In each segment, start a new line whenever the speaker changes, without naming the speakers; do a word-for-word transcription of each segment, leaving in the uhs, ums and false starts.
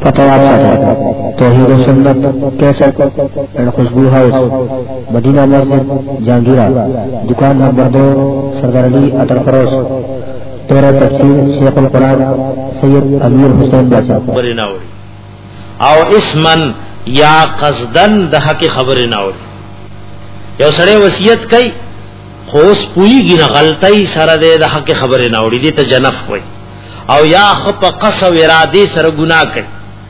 فتوات ساتھ توحید و سنت کیسٹ اینڈ خوشبو ہاؤس مدینہ مسجد جہانگیرہ دکان نمبر دو سردار علی اٹل فروش تیرہ تفسیر شیخ القرآن سید امیر حسین بادشاہ
او اسمن یا قصدن د حق خبر ناوړي یو سړی وصیت کوي خو اوس پولیږي نه غلطۍ سره د حق خبر ناوړي دي ته جنف وای او یا خپ قص و اراده سره ګناه کوي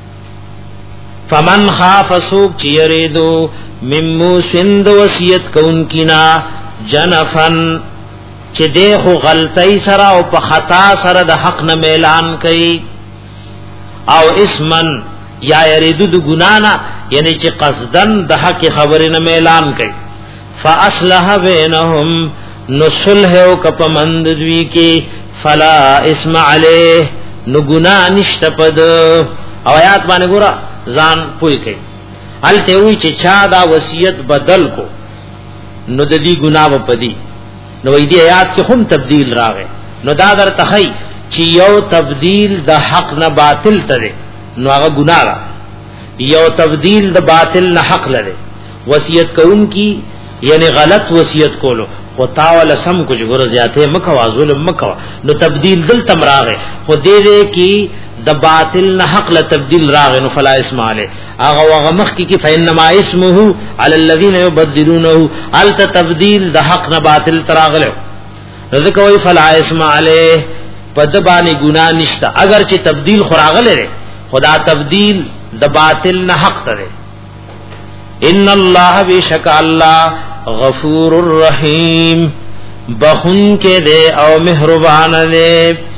فمن خاف سوق چیریدو ممو سند وصیت کونکینا جنفن چې دغه غلطۍ سره او په خطا سره د حق نه اعلان کوي او اسمن یا یریدو د ګنانا یعنی چې قصدن د حق خبر نه اعلان کوي فاصلح بینهم نصلح او کپمند دوی کې فلا اسم علیه نو ګنا نشته پد او آیات باندې ګورا ځان پوي کوي الته وی چې چا دا وصیت بدل کو نو د دې ګنا و پدی نو دې آیات کې هم تبديل راغې نو دا در تخی چې یو تبديل د حق نه باطل تره نو هغه ګناه را یو تبديل د باطل نه حق لره وصیت کوم کی یعنی غلط وصیت کولو او تاول سم کچھ ګور زیاته مکوا ظلم مکوا نو تبديل دل تمراغه خو دې دې کی د باطل نه حق له تبديل راغ نو فلا اسم علی هغه هغه مخ کی فینما اسمه علی الذین یبدلونه الت تبديل د حق نه باطل تراغله ذکر وی فلا اسم علی پد باندې ګناه نشتا اگر چې تبديل خراغله خدا تبديل د باطل نه حق تره ان الله بیشک الله غفور الرحیم بخون کې دے او مهربان دے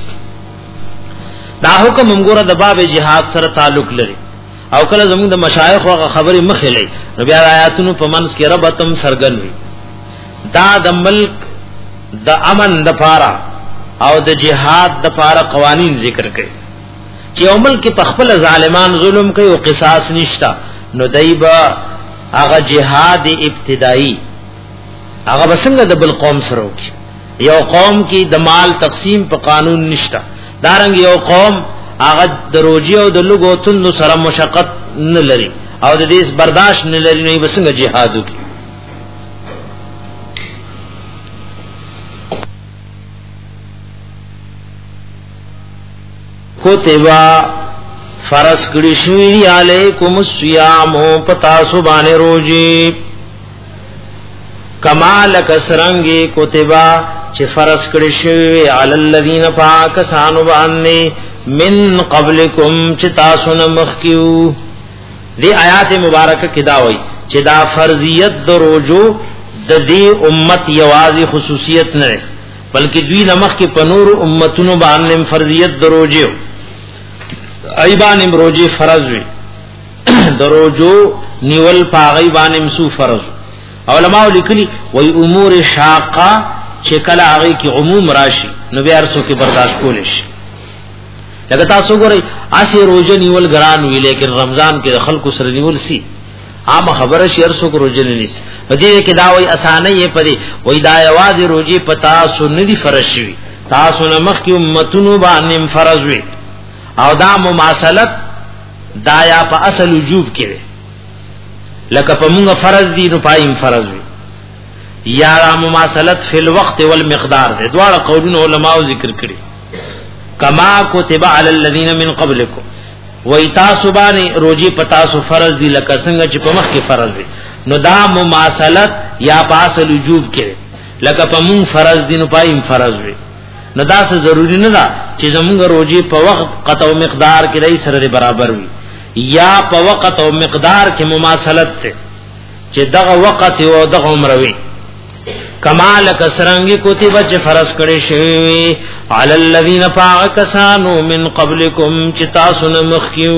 دا حکم موږ د باب جهاد سره تعلق لري او کله زموږ د مشایخ او خبرې مخې لې نو بیا آیاتونو په منځ کې ربتم سرګن وي دا د ملک د امن د پاره او د جهاد د پاره قوانین ذکر کړي چې عمل کې تخپل ظالمان ظلم کوي او قصاص نشتا نو دایبا هغه جهاد ابتدایي هغه بسنګ د بل قوم سره وکي یو قوم کې د مال تقسیم په قانون نشتا دارنګ یو قوم هغه د روجي او د لګو تند سره مشقت نه لري او د دې برداشت نه لري نه بسنګ جهاد وکي کوتبا فرض کړی شوی علیکم الصیام پتا سبحان روزی کمال کسرنگی کوتبا چې فرض کړی شوی علی الذین پاکسانو باندې من قبلکم چې تاسو نه مخکیو دی آیات مبارکه کې دا وایي چې دا فرضیت د روزو د دې امت یوازې خصوصیت نه بلکې دوی نمخ کې په نور امتونو باندې فرضیت د روزو ایبان امروجی فرض وی دروجو نیول پاغی بان امسو فرض علماء لکلی وی امور شاقا چکل آغی کی عموم راشی نبی عرصو کی برداشت کولش لگه تاسو گو رئی آسی روجہ نیول گران وی لیکن رمضان کی خلق سر نیول سی عام خبرشی عرصو کو روجہ نیس وجیوے کی داوی اسانی پدی وی دایواز روجی پتاسو ندی فرض شوی تاسو نمخ کی امتونو بانیم فرض وی او دا مماثلت دایا په اصل وجوب کې لکه په موږ فرض دي نو پایم فرض وي یا مماثلت فی الوقت والمقدار دي دواړه قولونه علماء ذکر کړي کما کتب علی الذین من قبلکم وای تاسو باندې روزي پتا سو فرض دي لکه څنګه چې په مخ کې فرض دي نو دا مماثلت یا په اصل وجوب کې لکه په موږ فرض دي نو پایم فرض وي نو دا څه ضروری نه ده چې زمونږ روزي په وخت قطع او مقدار کې دای سره برابر وي یا په وخت او مقدار کې مماثلت ته چې دغه وخت او دغه عمر وي کمال کسرنګي کوتیبه چې فرض کړي شوی علی الذین فاکسانو من قبلکم چې تاسو نه مخکیو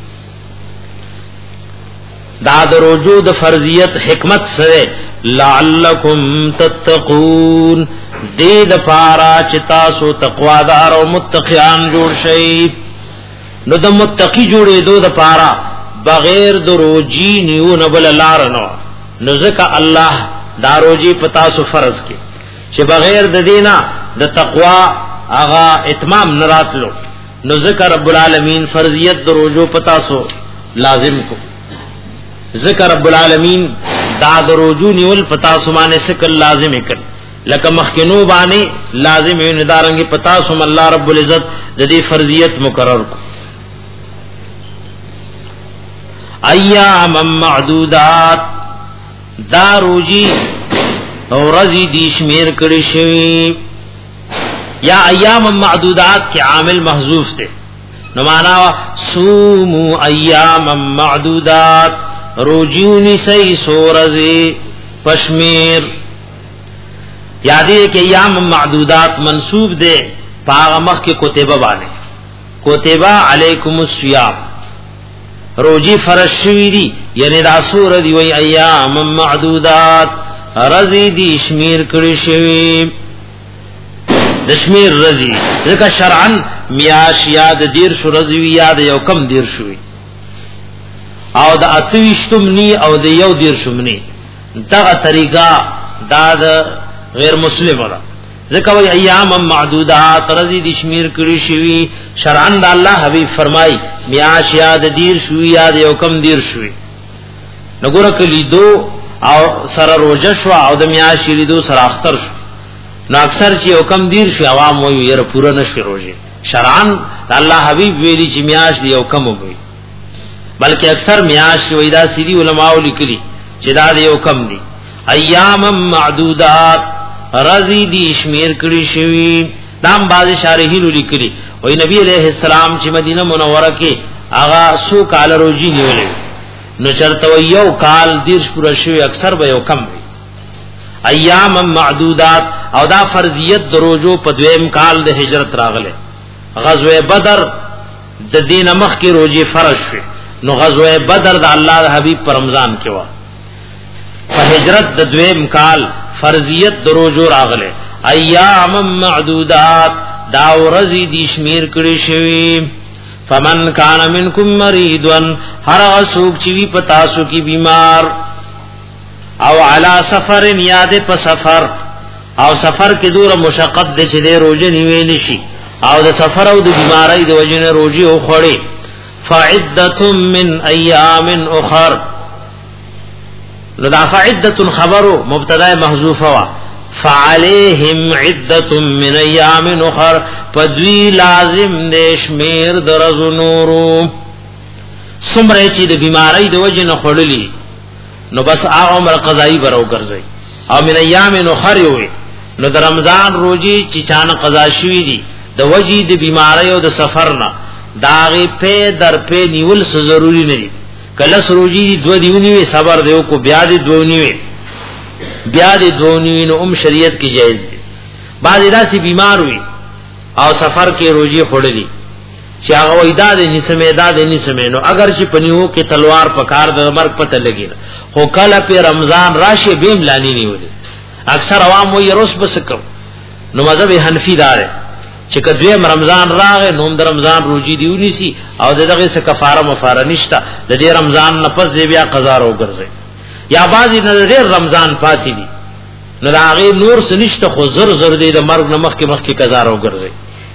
دا د روزو د فرضیت حکمت سره لعلکم تتقون دې د پارا چې تاسو تقوادار او متقیان جوړ شئ نو د متقی جوړې دوه د پارا بغیر د روزي نیو نه بل لار نه نو ځکه الله دا روزي پتا سو فرض کې چې بغیر د دینا د تقوا اغا اتمام نراتلو نو ذکر رب العالمین فرضیت د روزو پتا سو لازم کو ذکر رب العالمین دا د روزو نیول پتا سو باندې سکل لازم کړ لکه مخکنو باندې لازم یې ندارنګ پتا سو الله رب العزت د دې فرضیت مقرر کو ایام معدودات دا روزی او رزی دی شمیر کړي شوی یا ایام معدودات کے عامل محذوف تھے نو معنا صومو ایام معدودات روجونی سی سورزی پشمیر یادی کہ ایام معدودات منصوب دے پاغمخ کے کتبہ بانے کتبہ علیکم الصیام روجی فرض شوی دی یعنی دا سور دی وی ایام معدودات رزی دی شمیر کړي شوی دشمیر رزی ذکر شرعن میاش یاد دیر شو رزی یاد یو کم دیر شوی او دا اتویشتم نی او دا یو دیر شمنی دا طریقہ دا دا غیر مسلم را ذکر وی ایام معدودات رزی دشمیر کړي شوی شرعن دا اللہ حبیب فرمائی میاش یاد دیر شوی یاد یو کم دیر شوی نگورا کلی دو او سر روجشو او دا میاش لیدو سر اختر شو نو اکثر چې حکم دیر شي عوام وایي یره پورا نشي روزه شرعن الله حبیب ویلي چې میاش دی او کم وي بلکې اکثر میاش وې دا سيدي علماء لیکلي چې دا دی او کم دي ایام معدودات رزي دي شمیر کړي شوی نام باز شارحین لیکلي وای نبی عليه السلام چې مدینه منوره کې آغا سو کال روزي نیولې نو چرته یو کال دیرش پورا شوی اکثر به یو کم وي ایام معدودات او دا فرضیت دروجو په دویم کال د هجرت راغله غزوه بدر د دین مخ کی روزي فرض شو نو غزوه بدر د الله حبیب پر رمضان کې وا په هجرت د دویم کال فرضیت دروجو راغله ایام معدودات دا ورځي د شمیر کړي شوی فمن کان منکم مریضن هر اسوک چې وی پتا سو کی بیمار او علا سفر یاد په سفر او سفر کې دور مشقت د چې د روزه نیوي نشي او د سفر او د بیماری د وجنه روزي او خوري فعدته من ایام اخر لدا فعدته خبر مبتدا محذوفه وا فعليهم عده من ایام اخر پدوی لازم نشمیر درز نورو سمره چې د بیماری د وجنه خړلې نو بس هغه عمر قضایی برو ګرځي او من ایام اخر وي نو د رمضان روزي چې چانه قضا شوی دي د وجې د بیماری او د سفر نه داغه په در په نیول څه ضروری نه دي کله سروجي دي دو دیونی وي صبر دیو کو بیا دي دونی وي بیا دي دونی نو ام شریعت کې جایز دي بعض داسې بیمار وي او سفر کې روزي خړلې چې هغه وېدا د نسمه دا د نسمه نو اگر چې پنیو کې تلوار پکار د مرګ پته لګي خو کله په رمضان راشي بیم لانی نیولې اکثر عوام وې روس بسکو نو مذهب حنفی دار چې کدی رمضان راغې نو د رمضان روزي دیونی سي او دغه څه کفاره مفاره نشتا د دې رمضان نفس دی بیا قضا رو ګرځي یا بعضی نظر رمضان پاتې دي نو هغه نور سنشت خو زر زر دی د مرګ نمخ کې مخ کې قضا رو ګرځي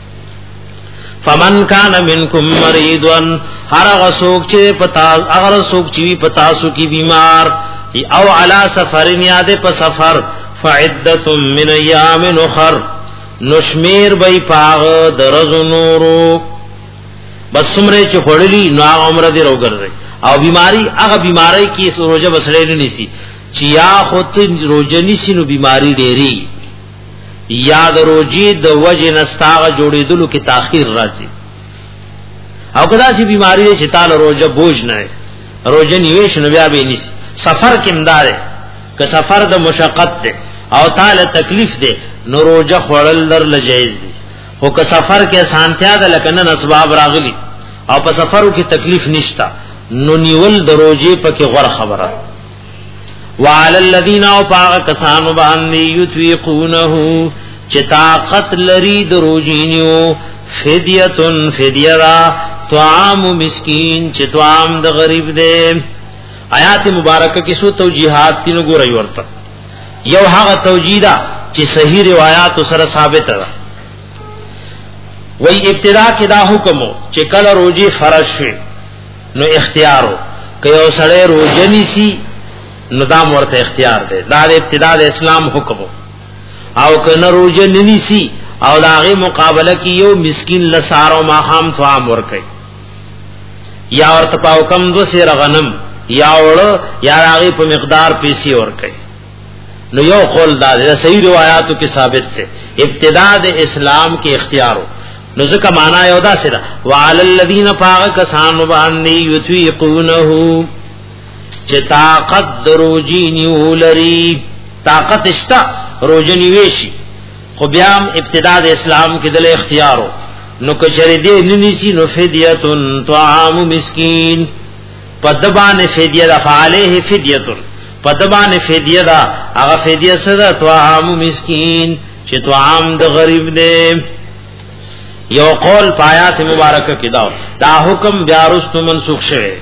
فمن کان منکم مریضن هر غسوک چې پتا اگر سوک چې پتا سو کی بیمار او علی سفر یاد په سفر فعدۃ من ایام اخر نشمیر بای پاغ درز نورو بس سمره چې خړلی نو عمره دی رو ګرځي او بیماری هغه بیماری کې روزه بسړې نه نسی چې یا خود روزه نسی نو بیماری ډېری یاد روجی د وجه نستاغه جوړېدلو کې تاخير راځي او کدا چې بیماری چې تعالی روزه بوج نه روزه نیويش نو بیا به نسی سفر کې امدار که سفر د مشقت ده او تعالی تکلیف ده نو روزه خړل در لجایز دي او که سفر کې آسانتیا ده لکه نن اسباب راغلي او په سفرو کې تکلیف نشتا نو نیول د روزه پکې غوړ خبره وعلى الذين اوپاغ کسانو باندې یتویقونه چې طاقت لري د روزینیو فدیه فدیرا طعام مسکین چې طعام د غریب دی آیات مبارکه کې سو توجیهات تینو ګورای ورته یو هغه توجیدا چې صحیح روایت سره ثابت ده وی ابتدا کې دا حکمو چې کله روزي فرض شي نو اختیارو که یو سړی روزه نیسی نو دا ورته اختیار دی. دا د ابتدا د اسلام حکمو. او کنه روزه نیسی او داغه مقابله کې یو مسکین لسارو ماخام ثوام ور کوي یا ورته پاو کم دو سیر غنم یا وړ یا هغه په مقدار پیسې ور کوي نو یو قول دا د صحیح روایتو کې ثابت ده ابتدا د اسلام کې اختیارو. نو ځکه معنا یو دا سره وعلى الذين فاقسانوا باندې یتیقونه چې طاقت دروجی نیولری طاقت اشتا روجنی ویشي خو بیا ابتدا د اسلام کې د اختیارو نو کچری دې ننیسی نو فدیه طعام مسکین پدبان فدیه د فعلیه فدیه پدبان فدیه دا هغه فدیه سره طعام مسکین چې طعام د غریب دې. یو قول پایات مبارکه کې دا دا حکم بیا رستو منسوخ شوه.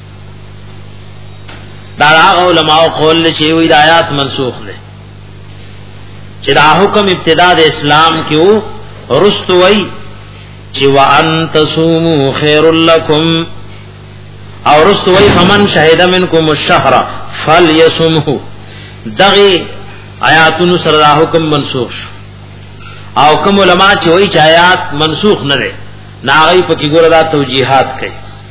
دا علماء قول چې وی د آیات منسوخ نه چې دا حکم ابتدا د اسلام کې وو رستو وی چې وان تصوموا خير لكم او رستو وی فمن شهد منکم الشهر فليصمه. دغه آیاتونو سره دا حکم منسوخ شو. او کوم علماء چې وایي چې آیات منسوخ نه ده ناغي پکې ګوره دا توجیهات کوي.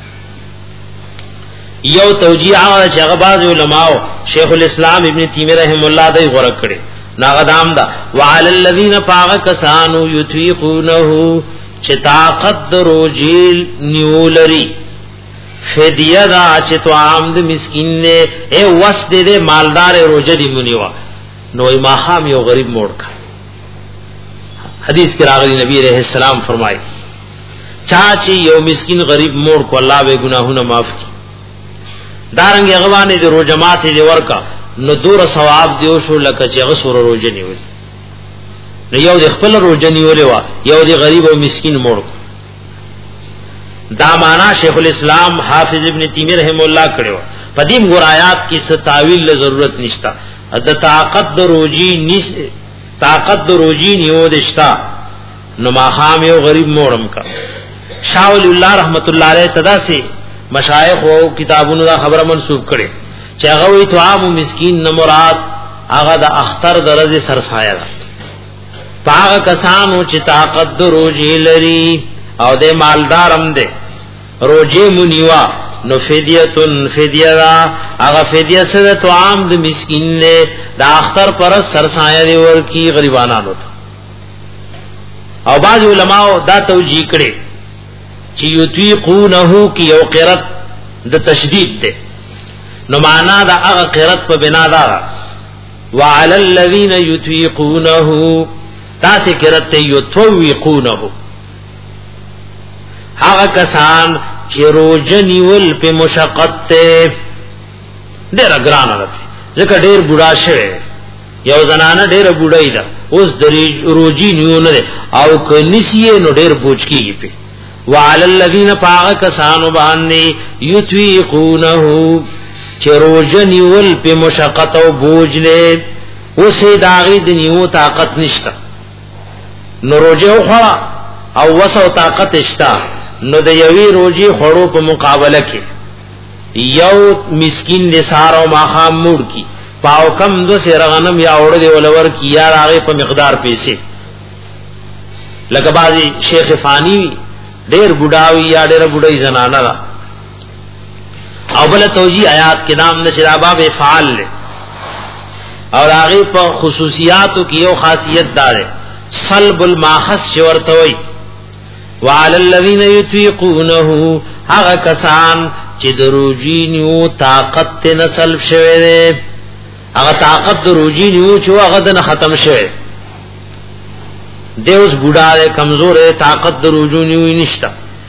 یو توجیه هغه چې هغه بعض علماء شیخ الاسلام ابن تیمیہ رحم الله دای غوړه کړي ناغه دام دا وعلى الذين فاقسانوا يطيقونه چې طاقت دروجیل نیولری فدیه دا چې تو عام د مسکین نه اے وس دې دې مالدار روزه دی منیوا نو ما خام یو غریب موړ کا. حدیث کې راغلی نبی علیہ السلام فرمایي چا چې یو مسکین غریب موړ کو الله به گناهونه معاف کړي. دارنګ هغه د روزه ماته دی ورکا نو دور ثواب دیو شو لکه چې هغه سور روزه نیول. نو یو د خپل روزه نیولې وا یو د غریب او مسکین موړ کو. دا معنا شیخ الاسلام حافظ ابن تیمیہ رحم الله کړو. پدیم ګور آیات کې ستاویل له ضرورت نشتا. د طاقت د روزي نس طاقت د روزي نیو دشتا نو ما خام یو غریب موړم کا. شاہ ولی اللہ رحمت اللہ علیہ تدا سے مشایخ او کتابونو دا خبره منسوب کړي چې هغه وی طعام مسکین نه مراد هغه د اختر درجه سرسایه ده. هغه کسانو چې طاقت د روزي لري او د مالدار هم ده روزه مونیوا نو فدیتن فدیه هغه فدیه سره طعام د مسکین نه د اختر پر سرسایه دی ورکی غریبانو ته. او بعض علماء دا توجیه کړي چې یطیقونه کی یو قرت د تشدید ده نو معنا دا هغه قرت په بنا دا وعلى الذين يطيقونه تاسو قرت یطوقونه هغه کسان چې روزنی ول په مشقت ته ډېر ګران راځي ځکه ډېر بوډا شوی یو زنانه ډېر بوډای ده اوس د روزي نیونه او کنيسي نو ډېر بوج کیږي په وعلى الذين فاقسانوا باندې يطيقونه چې روزنی ول په مشقت او بوج له اوسه داغي د نیو طاقت نشته نو روزه خو او وسو طاقت شته نو د یوی روزي خړو په مقابله کې یو مسکین لسار او ماخام موړ کی پاو کم دو سیر غنم یا وړ دی ولور کی یا هغه په مقدار پیسې لکه بازي شیخ فانی ډېر بډاوی یا ډېر بډای زنانه دا او بل توجیه آیات کې نام نشرا باب فعال له اور هغه په خصوصیاتو کې یو خاصیت دار صلب الماخص ورتوي وعلى الذين يطيقونه هغه کسان چې دروجی نیو طاقت ته نسل شوه دي هغه طاقت دروجی نیو چې هغه د ختم شوه دیوس بوډا کمزور طاقت دروجو نیو نشتا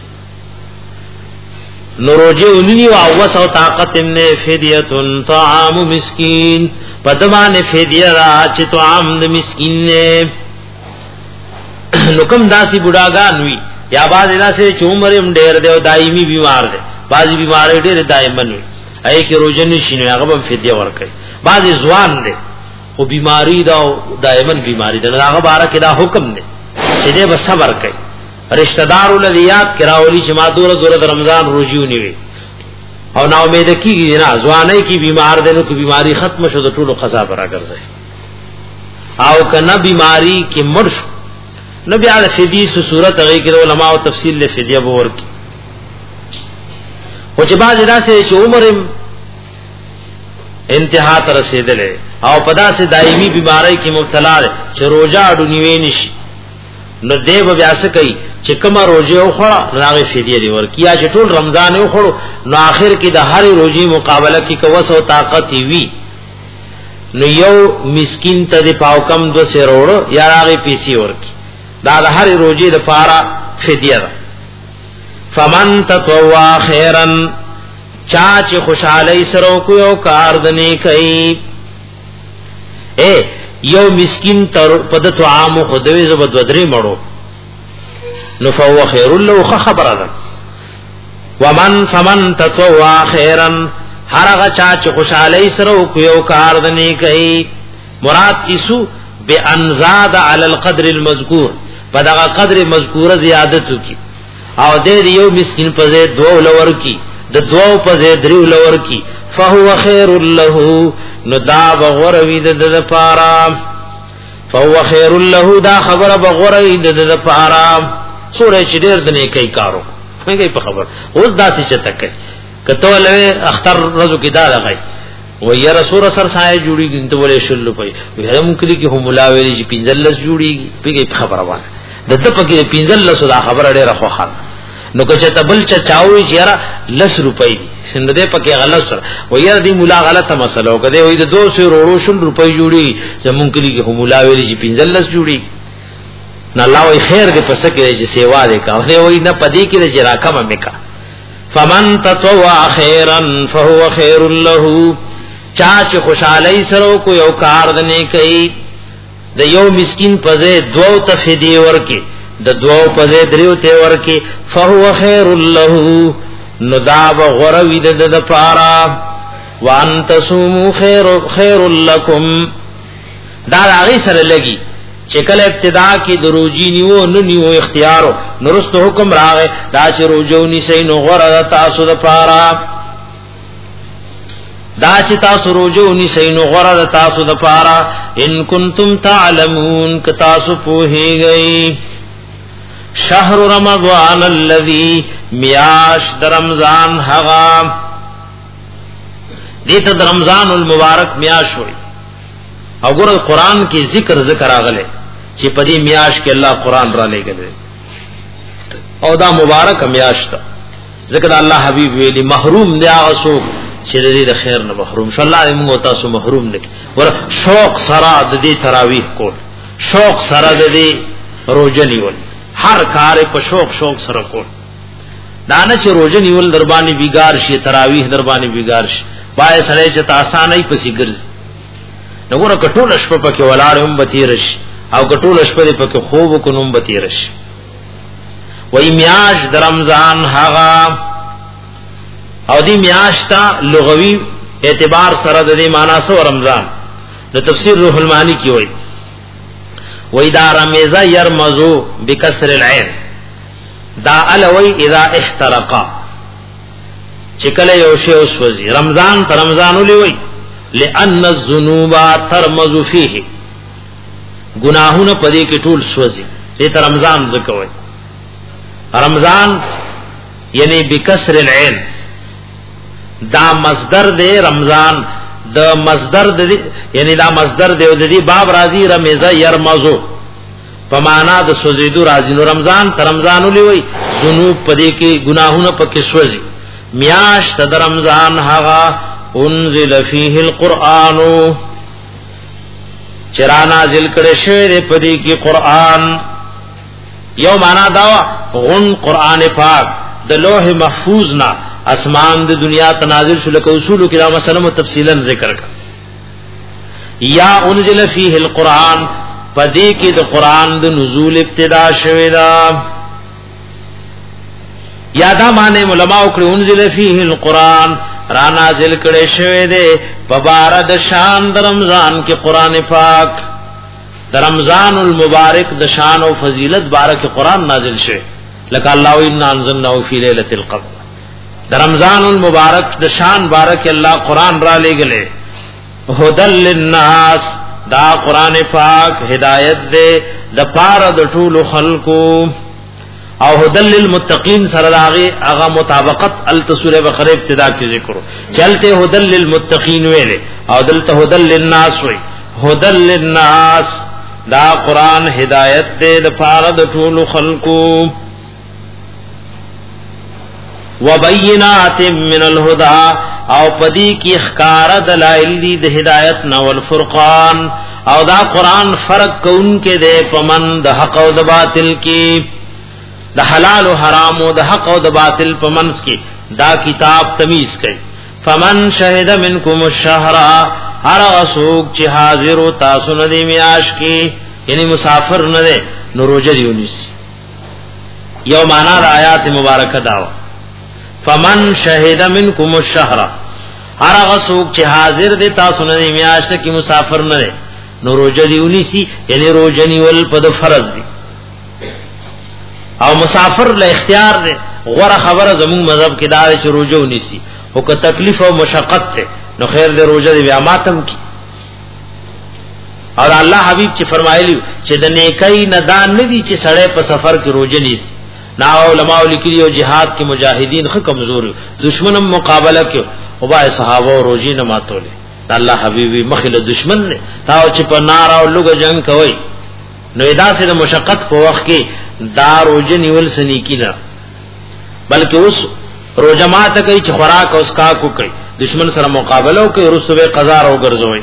نروجه ونی او وسو طاقت نه فدیه طعام مسکین پدمان فدیه را چې طعام د مسکین نه نو کوم داسي بوډاګان وی یا باز داسې چومرم ډېر دی او دایمي بیمار دی بازي بیمار ډېر دایمن وي اې کې روزنه شینو هغه به فدیه ورکړي بازي ځوان دی او بیماری دا دایمن بیماری دا هغه بارا کې دا حکم دی چې دې به صبر کوي رشتہ دار ولدیات کراولی چې ما دور دور د رمضان روزيونی وي او نا امید کیږي نه ځواني کی بیمار دینو کی بیماری ختم شو د ټولو قضا برا ګرځي او کنا بیماری کی مر شو نبی علی فدی سو صورت هغه کې علماء او تفصیل له فدیه بور کی او چې باز داسې چې عمر انتها تر رسیدلې او پدا سے دایمی بیماری کی مبتلا چې روزه اډونی نشي نو دیو بیا څه کوي چې کومه روزه او خړه راغی فدیه دی ورکیا چې ټول رمضان او خړو نو اخر کې د هر روزي مقابله کې کوس او طاقت وی نو یو مسکین ته د پاو کم دو سروړو یا راغی پیسي ورکی دا د هر روزي د پارا فدیه ده فمن تطوع خیرا چا چې خوشاله سره کو یو کار دني کوي اے یو مسکین تر پدتو عام خدوی زبد ودری مړو نو فهو خیر له خبر ده ومن فمن تطوع خیرا هرغه چا چې خوشاله سره کو یو کار دني کوي مراد کیسو بان زاد علی القدر المذکور پدغه قدر مذکوره زیادت کی او دې یو مسکین په ځای دوه لور کی د دوه په ځای دریو لور کی فهو خیر له نو دا بغوروی د د پارا فهو خیر له دا خبره بغوروی د د پارا سورہ چې ډیر د نه کوي کارو هغه په خبر اوس داسې چته کوي کته له اختر رزو کې دا لګای و یا رسول سر سایه جوړیږي ته ولې شلو پي هم کلی کې هم ملاوي چې پینځلس جوړیږي په خبره وانه د د پکې پینځلس دا خبره ډیره خوخه نو که چې تبل چا چاوي چیرې لس روپۍ څنګه دې پکې غلط سره و یا دې مولا غلطه مسله وکړي وې د دو سو روړو شل روپۍ جوړي زمونږ کلی کې هم ملاوي چې پینځلس جوړي نه الله وي خیر دې پس کې چې سیوا دې کا وې نه پدې کې چې راکمه میکا فمن تطوع خيرا فهو خير له چا چې خوشالۍ سره کو یو کار دنه کوي د یو مسکین پځه دوو تفدی ورکی د دوو پځه دریو ته ورکی فهو خیر له نداب غروی د د پارا وان تصوموا خیر خیر لكم دا هغه سره لګي چې کله ابتدا کې دروجی نیو نو نیو اختیارو نورست حکم راغې دا چې روجونی سي نو غره تاسو د پارا دا چې تاسو روجونی سي نو غره تاسو د پارا ان کنتم تعلمون ک تاسو پوهیږئ شهر رمضان الذي میاش در رمضان هغه دې ته رمضان المبارک میاش وي او ګور قرآن کې ذکر ذکر راغله چې په دې میاش کې الله قرآن را لېږي او دا مبارک میاش ته ذکر الله حبيب ویلي محروم دی هغه څوک چې دې د خیر نه محروم شو الله موږ تاسو محروم نکړي ور شوق سره د دې تراویح کول شوق سره د دې روزه نیول هر کار په شوق شوق سره کول دانه چې روزه نیول دربانی بیګار شي تراویح دربانی بیګار شي پای سره چې آسانه پسې ګرځي نګوره کټول شپه پکې ولاړ هم بتیرش او کټول شپه پکې خوب کو نوم بتیرش وای میاش د رمضان هغه او دی میاش تا لغوی اعتبار سره د دې معنا سو رمضان د تفسیر روح المانی کی وای وای دا رمضان يرمزو بکسر العين دا الوی اذا احترقا چکل یو شی اوسوځي رمضان ته رمضان ولوي لأن الذنوب ترمز فيه گناہونه پدې کې ټول سوځي دې ته رمضان ځکوي رمضان یعنی بکسر العين دا مصدر دے رمضان دا مصدر دے یعنی دا مصدر دے د دې باب راضی رمضان يرمزو په معنا د سوزیدو راضی نو رمضان ته رمضان ولوي ذنوب پدې کې گناہونه پکې سوځي میاش ته رمضان هغه انزل فيه القرآن چرا نازل کړي شوی په دې کې قرآن یو معنا دا غن قرآن پاک د لوح محفوظ نا اسمان د دنیا ته نازل شو لکه اصول کې دا مسله تفصیلا ذکر کړ یا انزل فيه القرآن په دې کې د قرآن د نزول ابتدا شوی دا یا دا معنی علماء کړي انزل فيه القرآن را نازل کړي شوی دی په بار د شان د رمضان کې قران پاک د رمضان المبارک د شان او فضیلت بارک قران نازل شوی لك الله ان انزلناه في ليله القدر. د رمضان المبارک د شان بارک الله قران را لګلې هدل للناس دا قران پاک ہدایت دے د پاره د ټول خلقو او هدل للمتقین سره داغه هغه مطابقت التسوره بقره ابتدا کی ذکر چلتے هدل للمتقین ویلے او دلته هدل للناس وی هدل للناس دا قران ہدایت دے د پاره د ټول خلقو وبینات من الهدى او پدی کی اخکار دلائل دی د ہدایت نو الفرقان او دا قران فرق کون کے دے پمن د حق او د باطل کی د حلال او حرام او د حق او د باطل پمنس کی دا کتاب تمیز کړي فمن شهد منکم الشهر هر اسوک چې حاضر او تاسو نه دی میاش کی یعنی مسافر نه دی نو روزه دیونیس یو معنا د آیات مبارکه داوا فمن شهد منکم الشهر هر اسوک چې حاضر دی تاسو نه دی میاش کی مسافر نه دی نو روزه دیونیسی یعنی روزه نیول په فرض دی او مسافر له اختیار دی غره خبره زمون مذهب کې دا چې روزه ونیسی او که تکلیف او مشقت ته نو خیر دې روزه دی بیا ماتم کی اور الله حبیب چې فرمایلی چې د نیکۍ نه دان نه دي چې سړی په سفر کې روزه نیسی نا علماء لیکلي او jihad کې مجاهدین خو کمزور دشمنم مقابله کې او با صحابه او روزي نه ماتولې الله حبیبي مخله دشمن نه تا چې په نار او لوګ جنگ کوي نو ادا سره مشقت په وخت کې دا روزه نیول سنی کی نه بلکې اوس روزه ماته کوي چې خوراک اوس کا کو کوي دشمن سره مقابله او کوي رسوبه قضا او ګرځوي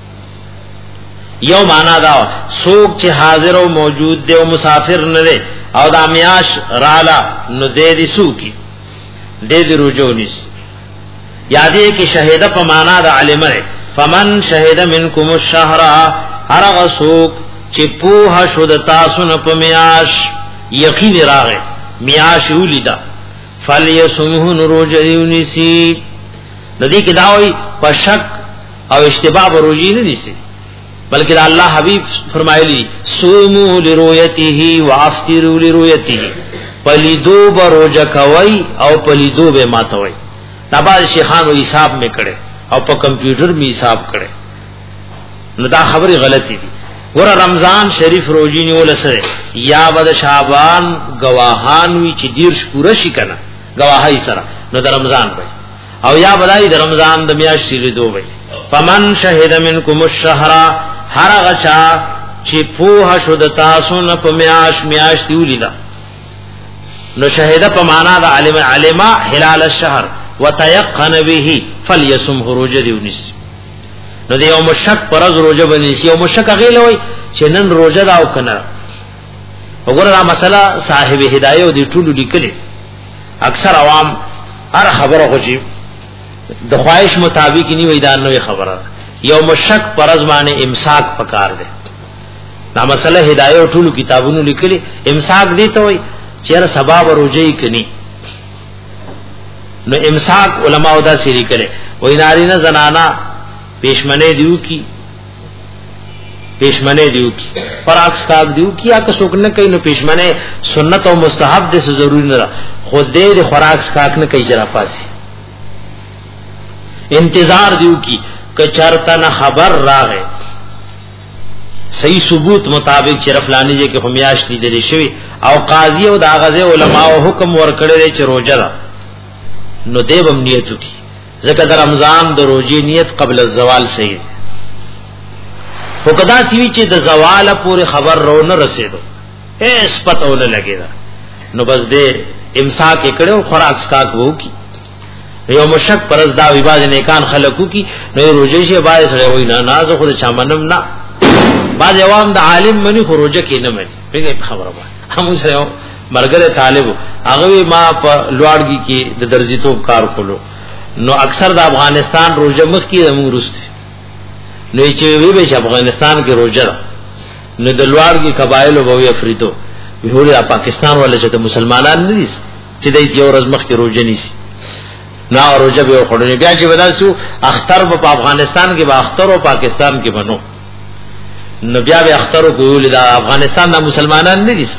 یو معنا دا سوق چې حاضر او موجود دی او مسافر نه دی او دا میاش رالا نو دې دي سو کی دې دې روزونیس یادې کې شهیده په معنا د عالمه فمن شهد منکم الشهر هر غسوق چې په شود تاسو نه په میاش یقین راغې میاش ولیدا فلیسمه روزونیسی ندی کې داوی په شک او اشتباه روزي نه نیسی بلکې الله حبیب فرمایلی صوموا لرؤيته وافطروا لرؤيته پلیدو بروجه کوي او پلیدو به ماتوي دا بعض شیخانو حساب میں کړي او په کمپیوټر می حساب کړي نو دا خبره غلطی دي ور رمضان شریف روزي نیول سره یا بد شعبان گواهان وی چې دیر پوره شي کنه گواهی سره نو د رمضان وي او یا بدای د رمضان د میاشتې لیدو وي فمن شهد منکم الشهر هر غچا چې په شود تاسو نه په میاش میاش دیولیدا نو شهد په معنا د عالم علما هلال الشهر وتيقن به فليصم خروج دیونس نو د یو مشک پرز روزه بنیسی یو مشک غیلوي چې نن روزه دا او کنه وګوره دا مسله صاحب هدايه او د ټولو لیکلي اکثر عوام هر خبره خوشي د خواهش مطابق نی وای دا نوې خبره یو مشک پرز باندې امساک پکار دی دا مسله هدايه ټول کتابونو لیکلي امساک دی ته وای چیر سبب روزي کني نو امساک علماء دا سری کړي وای نارینه زنانا پېشمنه دیو کی پېشمنه دیو کی پراکس کا دیو کی یا که څوک نه کوي نو پېشمنه سنت او مستحب دې ضروري نه خود دې خوراک سکاک نه کوي جرا پاسي انتظار دیو کی کچرتا نہ خبر راغے صحیح ثبوت مطابق چر فلانی جے کہ همیاش دی دلی شوی او قاضی او دا غزه علماء حکم ور کړی چې روزه را نو دیوم نیت کی ځکه د رمضان د روزي نیت قبل الزوال صحیح وکدا سی چې د زوال پورې خبر رو نه رسیدو هیڅ پته ونه لګیدا نو بس دې امساک کړو خوراک سکاک وو کی یو مشک پرز دا ویباز نیکان خلقو کی نو روزه شي باید سره وای نه ناز خود چامنم نه بعض عوام د عالم منی خروجه کې نه مني پیګه خبره وای هم سره مرګره طالب هغه ما په لوړګي کې د درځیتوب کار کولو نو اکثر د افغانستان روزه مخ کې زموږ رسته نو چې وی به افغانستان کې روزه نو د لوړګي قبایل او وی افریدو ویوري پاکستان ولې چې مسلمانان نه دي چې د یو ورځ مخ کې روزه نیسي نا روزه به خورنه بیا چې وداسو اختر په افغانستان کې با اختر او پاکستان کې بنو نو بیا به اختر کو ول دا افغانستان د مسلمانان نه دي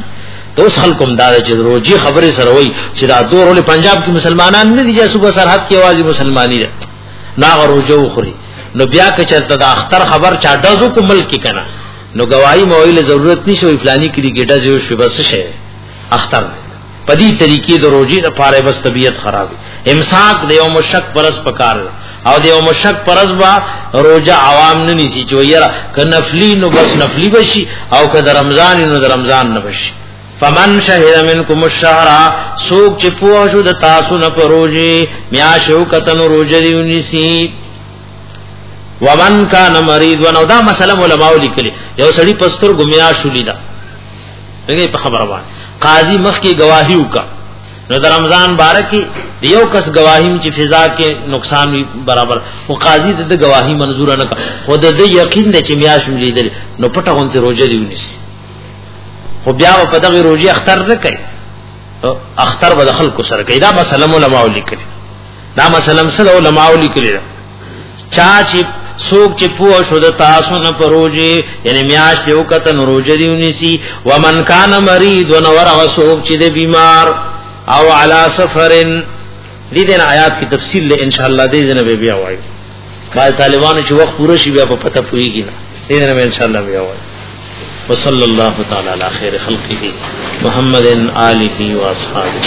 اوس خلکم دا چې روزي خبره سره وای چې دا دور له پنجاب کې مسلمانان نه دي چې صوبه سرحد کې واجب مسلمانی ده نا روزو خوري نو بیا که چرته د اختر خبر چا دزو کو ملک کې کنه نو گواہی مویل ضرورت نشي فلانی کې دی ګټه جو شی بس شه اختر پدی طریقې د روزي د پاره بس طبیعت خرابي امساک د یوم شک پرس پکار او د یوم شک پرس با روزه عوام نه نيسي چې یاره ک نفلی نو بس نفلی بشي او ک د رمضان نو د رمضان نه بشي فمن شهد منکم الشهر سوق چې پوه شو د تاسو نه پروجي میا شو کتن روزه دیونیسی ومن کان مریض ونو دا مسله علماء لیکلي یو سړی پستر ګمیا شو لیدا دغه په خبره باندې قاضي مخ کی گواہی وکا نو د رمضان بارکی یو کس گواہی چې فضا کې نقصان وی برابر او قاضي د گواہی منظور نه کا خود د یقین د چې میا شو لیدل نو پټه غونته روزه دیونیسی خو بیا په دغه روزي اختر نه کوي اختر به خلکو سره کوي دا مسله علماء لیکلي دا مسله مسله علماء لیکلي چا چې سوق چې پوه شو د تاسو نه پروجي یعنی میاش یو کته روزه دیونیسی ومن کان مریض ونور سوق چې د بیمار او علی سفرن دې دین آیات کی تفصیل له ان شاء الله دې نه به بیا وایي باید طالبانو چې وخت پوره شي بیا په پته پويږي نه دې نه ان شاء الله بیا وایي وصلی الله تعالی علی خیر خلقه محمد آله و اصحابہ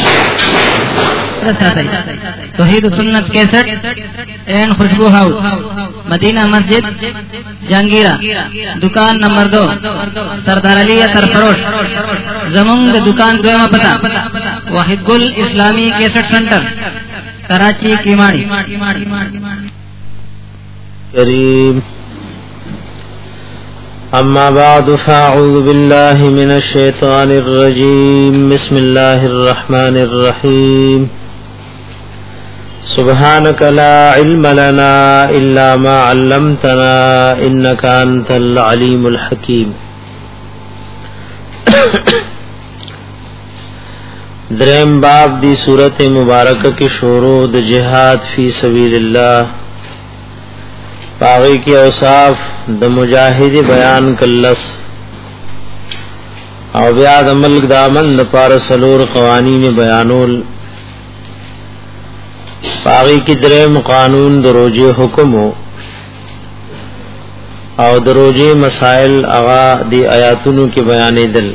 توحید سنت کیسٹ این خوشبو ہاؤس مدینہ مسجد جہانگیرہ دکان نمبر دو سردار علی سرفروش زمون د دکان دویمه پتہ واحد گل اسلامی کیسٹ سنٹر کراچی کیماڑی
کریم اما بعد فاعوذ بالله من الشیطان الرجیم بسم الله الرحمن الرحیم سبحانك لا علم لنا الا ما علمتنا انك انت العليم الحكيم دریم باب دی سورت مبارکہ کی شروع د جہاد فی سبیل اللہ باغی کی اوصاف د مجاہد بیان کلس او بیا د ملک دامن د پار سلور قوانین بیانول باغی کی دریم قانون د روزے حکم او د روزے مسائل اغا دی آیاتونو کی بیان دل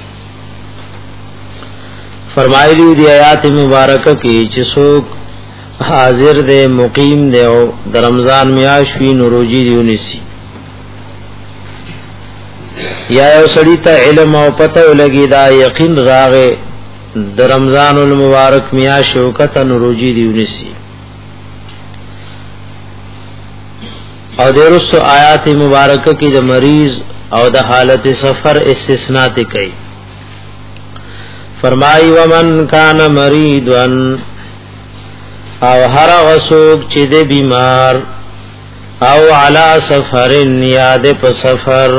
فرمایلی دی آیات مبارکہ کی چسوک حاضر دے مقیم دے او د رمضان میاش وی نوروجی دیونیسی یا یو سړی ته علم او پته ولګی دا یقین راغې د رمضان المبارک میاش وکت نوروجی دیونیسی او درسو آیات مبارکه کې د مریض او د حالت سفر استثناء ته کوي فرمای ومن کان مریضن او هر غسوک چې د بیمار او علا سفرن یاد په سفر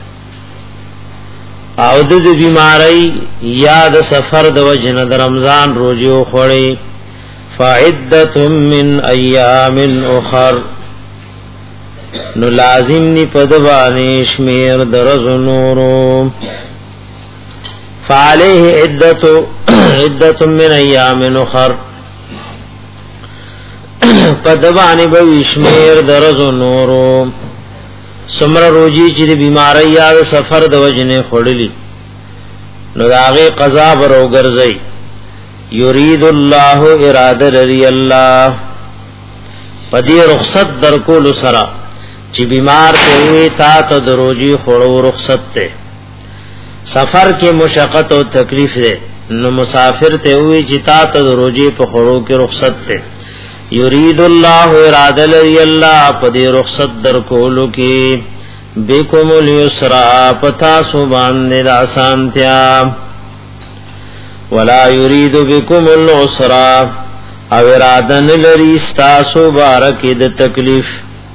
او د بیماری یاد سفر د وجنه د رمضان روزو خوړی فعدت من ایام اخر نو لازم نی پدوانی شمیر درز نورو فعلیه عدت عدت من ایام اخر پدوانی به شمیر درز نورو سمر روجی چې د بیماری یا سفر د وجنه خړلی نو داغه قضا برو ګرځي یرید الله اراده لري الله پدې رخصت در کول سرا چې بیمار ته وي تا ته د روجی خړو رخصت ته سفر کې مشقت او تکلیف ده نو مسافر ته وي چې تا ته د روجی په خړو کې رخصت ته یرید الله اراده لري الله پدې رخصت در کولو کې بكم اليسرا پتا سو باندې آسانتیا ولا یرید بكم العسرا او اراده لري تاسو بارک د تکلیف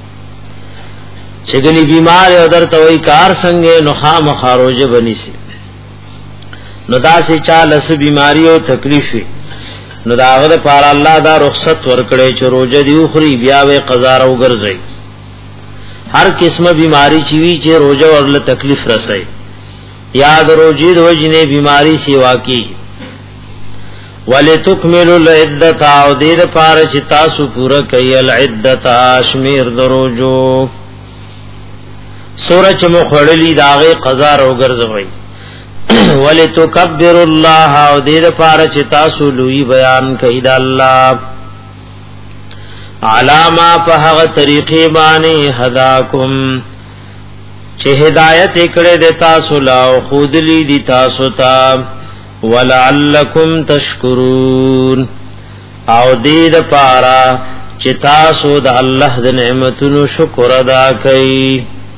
چګنی بیمار او درته وای کار څنګه نو خام خاروجه بنی سي نو داسې چالس بیماری او تکلیف نو داغه پر الله دا رخصت ورکړي چې روزه دی خوري بیا وې قضا راو ګرځي هر قسمه بیماری چې وی چې روزه ورله تکلیف رسي یاد روجی دو جنې بیماری سیوا کی ولتکملوا العدة او دیر پار چې تاسو پورا کړئ العدة شمیر دروجو سورج مخړلی داغه قضا رو ګرځوي ولتکبروا الله او دیر پار چې تاسو لوی بیان کړئ د الله علاما په هغه طریقې باندې هداکم چې هدایت کړه د تاسو لا او خودلی دي تاسو ته ولعلکم تشکرون او دې د پاره چې تاسو د الله د نعمتونو شکر ادا کړئ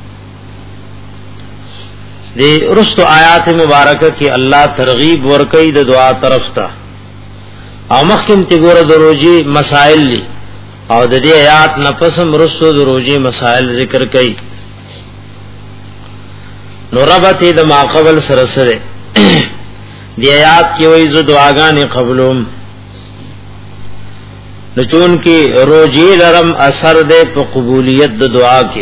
دې رستو آیات مبارکه کې الله ترغیب ورکړي د دعا طرف ته او مخکې ته ګوره د روزي مسائل لی او د دې آیات نفسم رسو د روزي مسائل ذکر کړي نو ربط د ما قبل سره سره دی آیات کی وای ز دعاګانې قبولوم نو چون کې روزي لرم اثر دې په قبولیت د دعا کې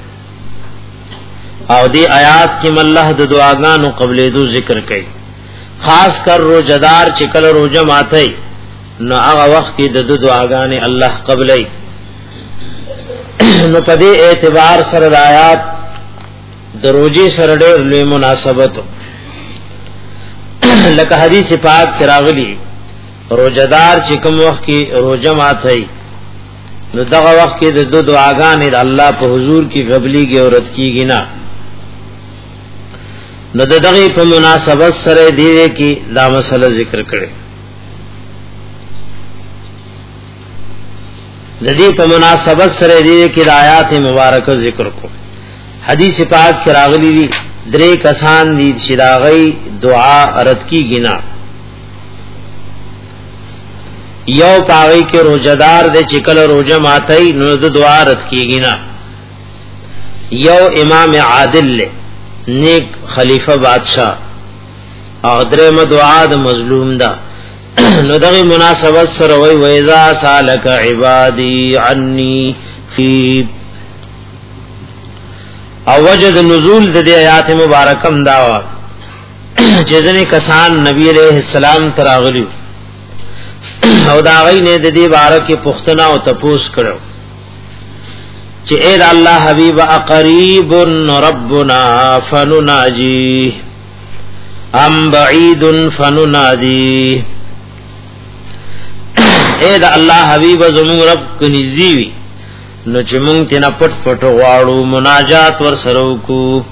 او دی آیات کې الله د دعاګانو قبلې دو ذکر کړي خاص کر روزدار چې کله روزه ماته نو هغه وخت کې د دعاګانې الله قبلې نو په دې اعتبار سره د آیات د روزي سره ډېر لوی مناسبت لکه حدیث پاک کې راغلی روزدار چې کوم وخت کې روزه ماته نو دغه وخت کې د دعاګانې د الله په حضور کې قبليږي او رد کیږي نه نو د دغه په مناسبت سره دی کې دا مسله ذکر کړي د دې په مناسبت سره دی کې د آیات مبارکه ذکر کو حدیث پاک کې راغلي دي درې کسان دي چې داغي دعا رد کیږي نه یو پاوی کې روزدار د چکل روزه ماتای نو د دعا رد کیږي نه یو امام عادل له نیک خلیفہ بادشاہ او درېم دعا د مظلوم دا نو دغه مناسبت سره وای وایذا سالک عبادی عنی فی او وجد نزول د دې آیات مبارکم دا چې ځنې کسان نبی علیہ السلام تراغلی او دا غي نه د دې بارکه پښتنه او تپوس کړو چې اے الله حبیب اقریب ربنا فنناجی ام بعید فننادی اے دا الله حبیب زمون رب کنيزي وي نو چې مونږ تینا پټ پټ غواړو مناجات ور سره وکړو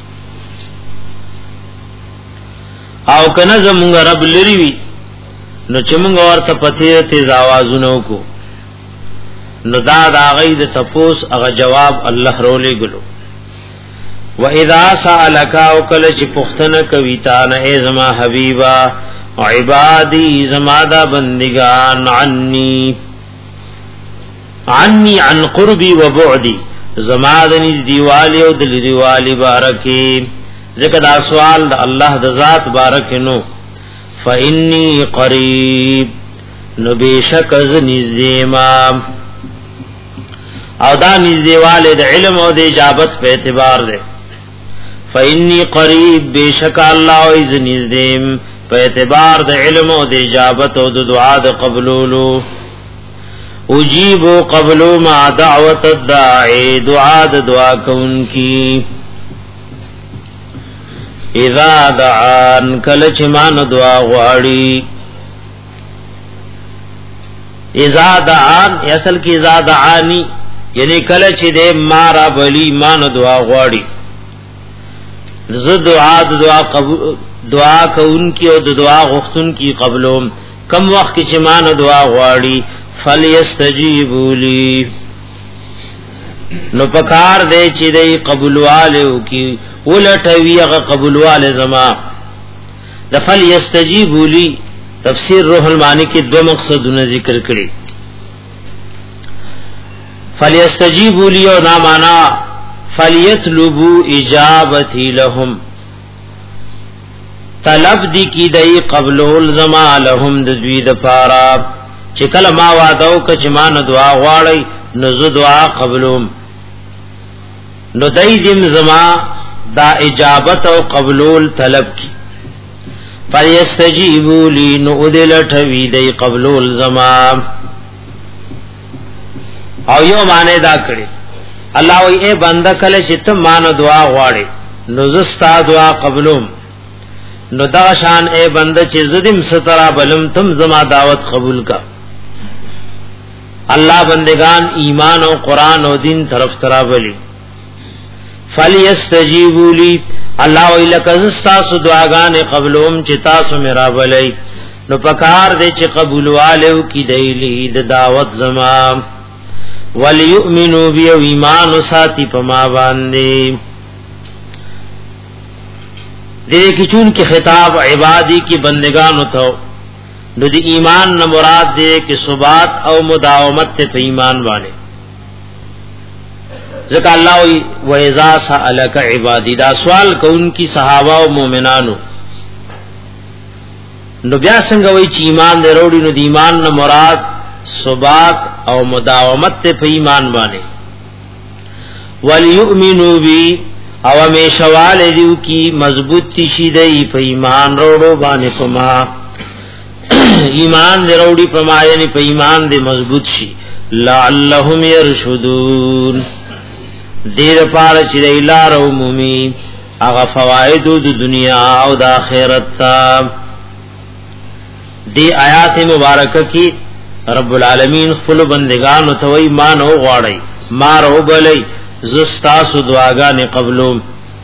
او کنه زمونږ رب لري وي نو چې مونږ ورته پته تیز आवाजونه وکړو نو دا دا غي د تپوس هغه جواب الله رولې ګلو و اذا سالک او کله چې پښتنه کوي تا نه ای زما حبیبا عبادی زما دا بندگان عني عني عن قربي وبعدي زما د نزدېوالي او د لريوالي بارکه ذکر دا سوال د الله د ذات بارک نو فإني قريب نو بشک از نزدې ما او دا نزدېواله د علم او د اجابت په اعتبار ده فإني قريب بشک الله او از نزدې په اعتبار د علم او د اجابت او د دعا د قبولولو اجیب قبل ما دعوت الداعی دعا د دعا کون کی اذا دعان کله چې مان دعا غواړي اذا دعان اصل کې اذا دعانی یعنی کله چې دې مارا بلی مان دعا غواړي ز دعا د دعا قبول دعا کون کی او د دعا غختون کی قبلوم کم وخت چې مان دعا غواړي فلیستجیبوا لی نو پکار دے چې دې قبولواله کی ولټوی هغه قبولواله زما د فلیستجیبوا لی تفسیر روح المانی کې دو مقصدونه ذکر کړي فلیستجیبوا لی او نا معنا فلیطلبوا اجابتی لهم طلب دی کی دای قبول زما لهم د دوی د پاره چې کله ما وعده وکړ چې ما نه دعا غواړي نو زه دعا قبولوم نو دای دې زما دا اجابت او قبول طلب کی فیستجیبوا لی نؤدل ٹھوی دی قبول زمان او یو معنی دا کړي الله وی اے بنده کله چې ته مان دعا غواړي نو زستا دعا قبولم نو دا شان اے بنده چې زدم سترا بلم تم زما دعوت قبول کا الله بندگان ایمان او قران او دین طرف ترا بلی فلیستجیبوا لی الله وی لکه زستا سو دعاګانې قبولم چې تاسو میرا بلی نو پکار دې چې قبول والو کی دیلی د دعوت زما وَلِيُؤْمِنُوا بِي ایمان ساتي پما باندې دې کې چون کې خطاب عبادی کی بندگانو ته نو دې ایمان نه مراد دې کې ثبات او مداومت ته ایمان باندې ځکه الله وی وَإِذَا سَأَلَكَ عِبَادِي دا سوال کوونکی صحابه او مؤمنانو نو بیا څنګه وی چې ایمان دې وروړي نو دې ایمان نه مراد ثبات او مداومت ته په ایمان باندې وليؤمنوا بي او همیشوال دیو کی مضبوط شي دی په ایمان وروړو باندې پما ایمان وروړي پما یعنی په ایمان دې مضبوط شي لعلهم يرشدون دیر پار چې دی لار عمومي هغه فواید د دنیا او د آخرت دی آیات مبارکه کی رب العالمین خپل بندگان او توي مان او غواړي مار او بلې زستا سو دعاګانې قبولوم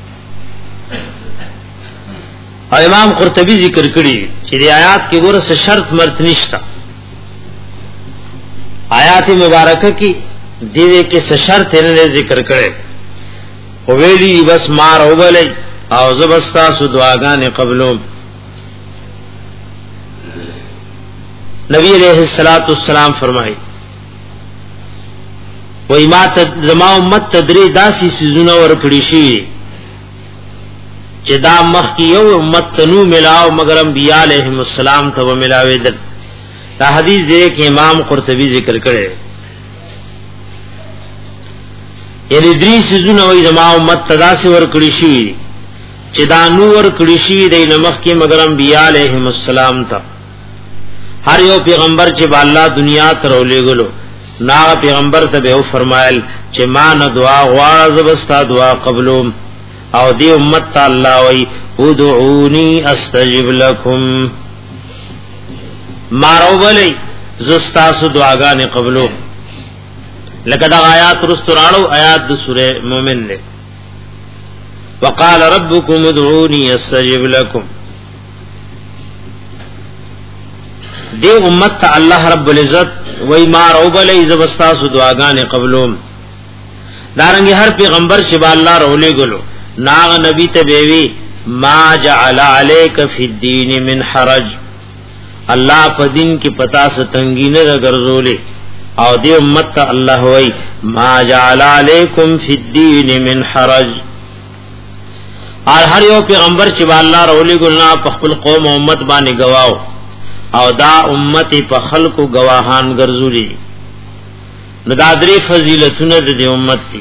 امام قرطبي ذکر کړی چې د آیات کې ورسره شرط مرت نشتا آیات مبارکه کې دې کې څه شرط نه ذکر کړي او ویلي بس مار او بلې او زبستا سو دعاګانې قبولوم نبی علیہ الصلوۃ والسلام فرمائے وای ما ته زما امت تدری داسي سيزونه ور کړی شي چې دا مخ کی یو امت تنو ملاو مگر انبیاء علیهم السلام ته ملاوي دل دا حدیث دې کې امام قرطبي ذکر کړي یعنی درې سيزونه وای زما امت تداسي ور کړی شي چې دا نو ور کړی شي د نمخ کې مگر انبیاء علیهم السلام ته هر یو پیغمبر چې الله دنیا ته ولېګلو نا پیغمبر ته به فرمایل چې ما نه دعا غواړم زبستا دعا قبولوم او دی امت ته الله وی ادعوني استجب لكم مارو بلی زستا سو دعاګانې قبولوم لکه دا آیات رستراړو آیات د سوره مومن نه وقال ربكم ادعوني استجب لكم دی امت ته الله رب العزت وای ما روبلې زبستا سو دعاګانې قبولوم دارنګ هر پیغمبر چې با الله رولې ګلو ناغ نبی ته بیوی ما جعل عليك في الدين من حرج الله په دین کې پتا ستنګی نه ګرځولې او دی امت ته الله وای ما جعل عليكم في الدين من حرج هر یو پیغمبر چې با الله رولې ګلنا په خپل قوم او امت باندې گواو او دا امت په خلقو گواهان ګرځولي نو دا درې فضیلتونه د دې امت دي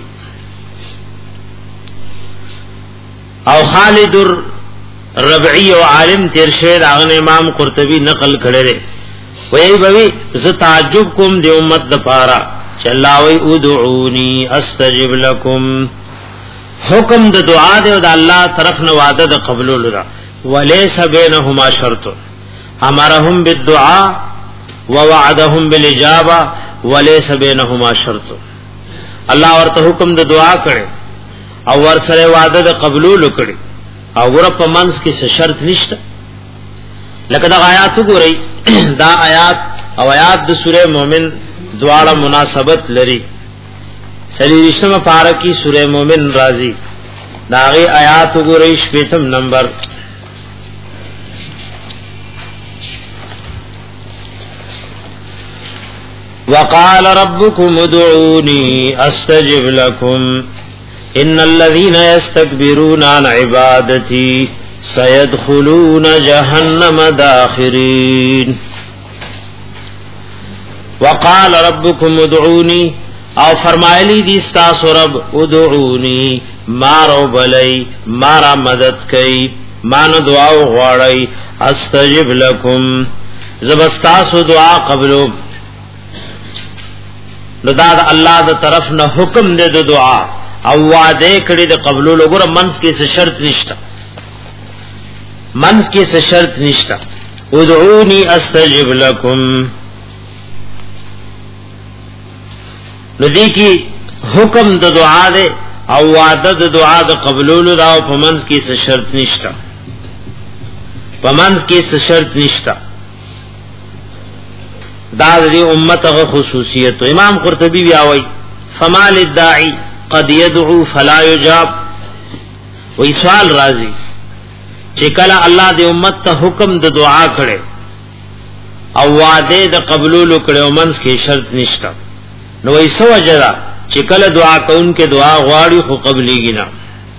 او خالد الربعی او عالم تیر شهر هغه امام قرطبی نقل کړي وایي بوي زه تعجب کوم د امت د پاره چې الله وی ادعوني استجب لكم حکم د دعا دی او د الله طرف نه وعده د قبول لرا وليس بينهما شرط امرهم بالدعاء ووعدهم بالاجابه وليس بينهما شرط الله ورته حکم د دعا کړي او ور سره وعده د قبول کړي او ګره په منځ کې څه شرط نشته لکه دا آیات وګورئ دا آیات او آیات د سوره مومن دواړه مناسبت لري سلیشتمه پارکی سوره مومن راضی دا غي آیات وګورئ شپږم نمبر وقال ربكم ادعوني استجب لكم ان الذين يستكبرون عن عبادتي سيدخلون جهنم داخرين وقال ربكم ادعوني او فرمایلی دي استاسو رب ادعوني مارو بلئی مارا مدد کئی مانو دعاو غواړی استجب لکم زبستاسو دعا قبلو نو دا دا اللہ دا طرف نہ حکم دے دو دعا او وعدے کړي د قبلو لګور منس کې څه شرط نشتا منس کې څه شرط نشتا ادعوني استجب لكم ندی کی حکم د دعا دے او وعده د دعا د قبولولو دا په منس کې څه شرط نشتا په منس کې څه شرط نشتا دا د امت غو خصوصیت امام قرطبی بیا وای فما للداعی قد يدعو فلا يجاب وی سوال راضی چې کله الله د امت ته حکم د دعا کړي او وعده د قبولولو کړي او منس کې شرط نشتا نو وی سو اجرا چې کله دعا کوون کې دعا غواړي خو قبليږي نه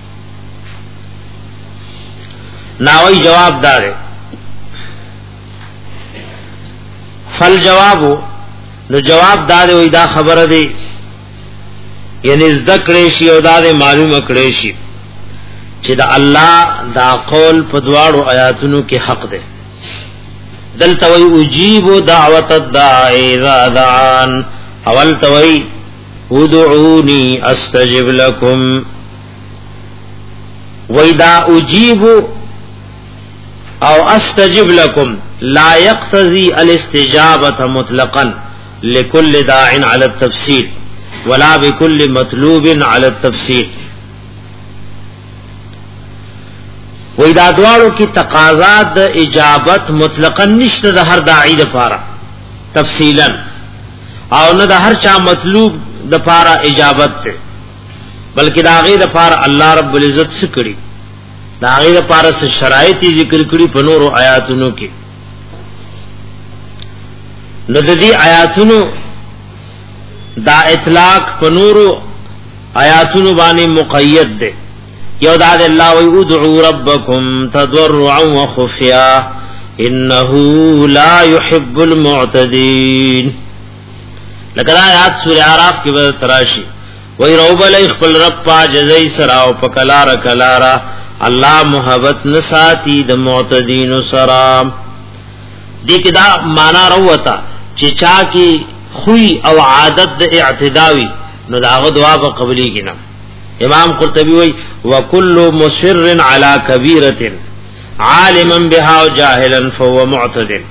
ناوی جواب دار فل جوابو نو جواب دار وی دا خبره دی یعنی ذکر شی او دا معلومه کړي شي چې دا الله دا قول په دواړو آیاتونو کې حق ده دلته وی اجیب دعوت الداعی اذا دعان اول توي ادعوني استجب لكم واذا اجيب او استجب لكم لا يقتضي الاستجابه مطلقا لكل داع على التفسير ولا بكل مطلوب على التفسير واذا دوالو کی تقاضات اجابت مطلقا نشته د هر داعی لپاره تفصیلا او نه د هر چا مطلوب د پاره اجابت ته بلکې دا غي د پاره الله رب العزت څخه کړی دا غي د پاره څه شرایط ذکر کړی په نورو آیاتونو کې نو د دې آیاتونو دا اطلاق په نورو آیاتونو باندې مقید ده یو دا د الله وی ادعوا ربکم تضرعا وخفیا انه لا يحب المعتدين لکه آیات سورہ اعراف کې به تراشی وای روب علی خپل رب پا جزای سرا او پکلار کلارا الله محبت نساتی د معتدین سرا دې کې دا معنا وروتا چې چا کې خوې او عادت د اعتداوی نو داغه دعا په قبلي کې نه امام قرطبی وای وکل مصر علی کبیرۃ عالما بها وجاهلا فهو معتدل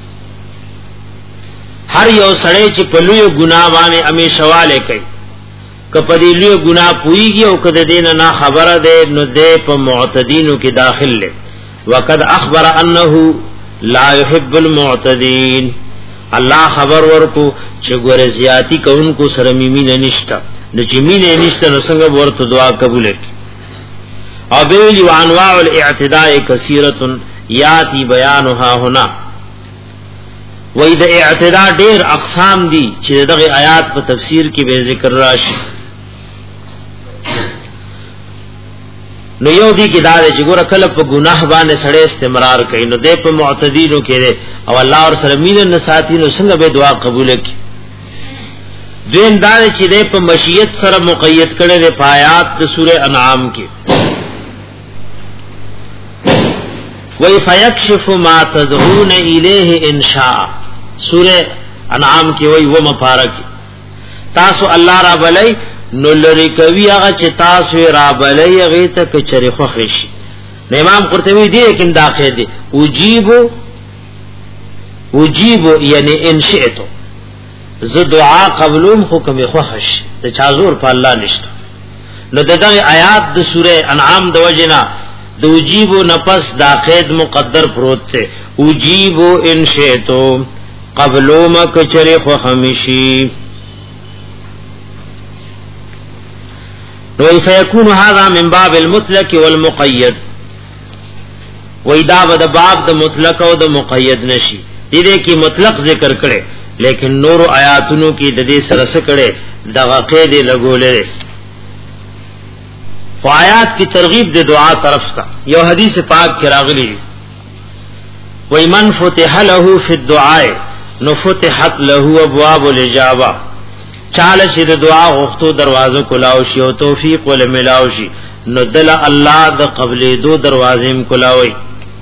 هر یو سړی چې په لوی ګناه باندې امیشواله کوي کپدی لوی ګناه پويږي او کده دین نه خبره ده نو ده په معتدینو کې داخل له وقد اخبر انه لا يحب المعتدين الله خبر ورکو چې ګوره زیاتی کوونکو سره میمینه نشتا نو چې مینه نشته نو څنګه ورته دعا قبول کړي او به وی انواع الاعتداء كثيره یاتی بیانها هنا وې د اعتداء ډېر اقسام دي چې دغه آیات په تفسیر کې به ذکر راشي نو یو دي کې دا چې ګوره کله په ګناه باندې سړی استمرار کوي نو د په معتدینو کې او الله اور سره مين نه ساتي نو څنګه به دعا قبول کړي دین دا چې د په مشیت سره مقید کړي د آیات د سوره انعام کې وَي فَيَكْشِفُ مَا تَدْعُونَ إِلَيْهِ إِنْ شَاءَ سورہ انعام کی وای و مبارک تاسو الله را بلای نو لری کوي هغه چې تاسو را بلای هغه ته کچری خو خشي امام قرطبی دی لیکن داخه دی وجيب وجيب یعنی ان شئتو ز دعا قبلوم حکم خو خش ته چازور په الله نشته نو دغه آیات د سوره انعام د وجنا د وجيب نفس دا قید مقدر پروت ته وجيب ان شئتو قبلو ما کچری خو خمیشی نو فیکون هذا من باب المطلق والمقید ویدا بد باب د مطلق او د مقید نشي دې کې مطلق ذکر کړي لیکن نور آیاتونو کې د دې سره سره کړي دغه قید لګولې آیات کی ترغیب د دعا طرف تا یو حدیث پاک کې راغلی وای من فتح له فی الدعاء نفتحت له ابواب الاجابه چاله چې د دعا غوښتو دروازه کولاو شي او توفیق ول ملاو شي نو دل الله د قبلې دو دروازې کولاوي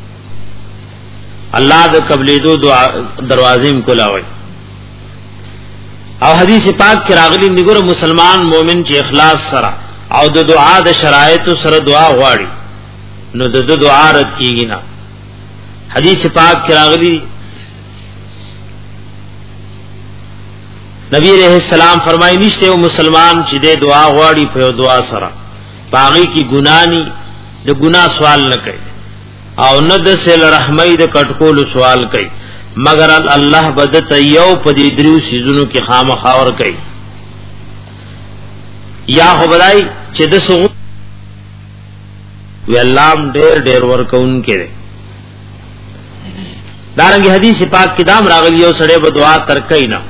الله د قبلې دو دروازې کولاوي او حدیث پاک کې راغلی نګور مسلمان مؤمن چې اخلاص سره او د دعا د شرایط سره دعا غواړي نو د دعا رد کیږي نه حدیث پاک کې راغلی نبی علیہ السلام فرمایي نشته او مسلمان چې د دعا غواړي په دعا سره باغی کی ګنا ني د ګنا سوال نه کوي او نه د سل رحمای د کټکول سوال کوي مگر الله بدت یو په دې دریو سيزونو کې خامخاور کوي یا خدای چې د سو وی الله ډېر ډېر ورکون کړي دارنګه حدیث پاک کې دام راغلی یو سړی په دعا تر کوي نه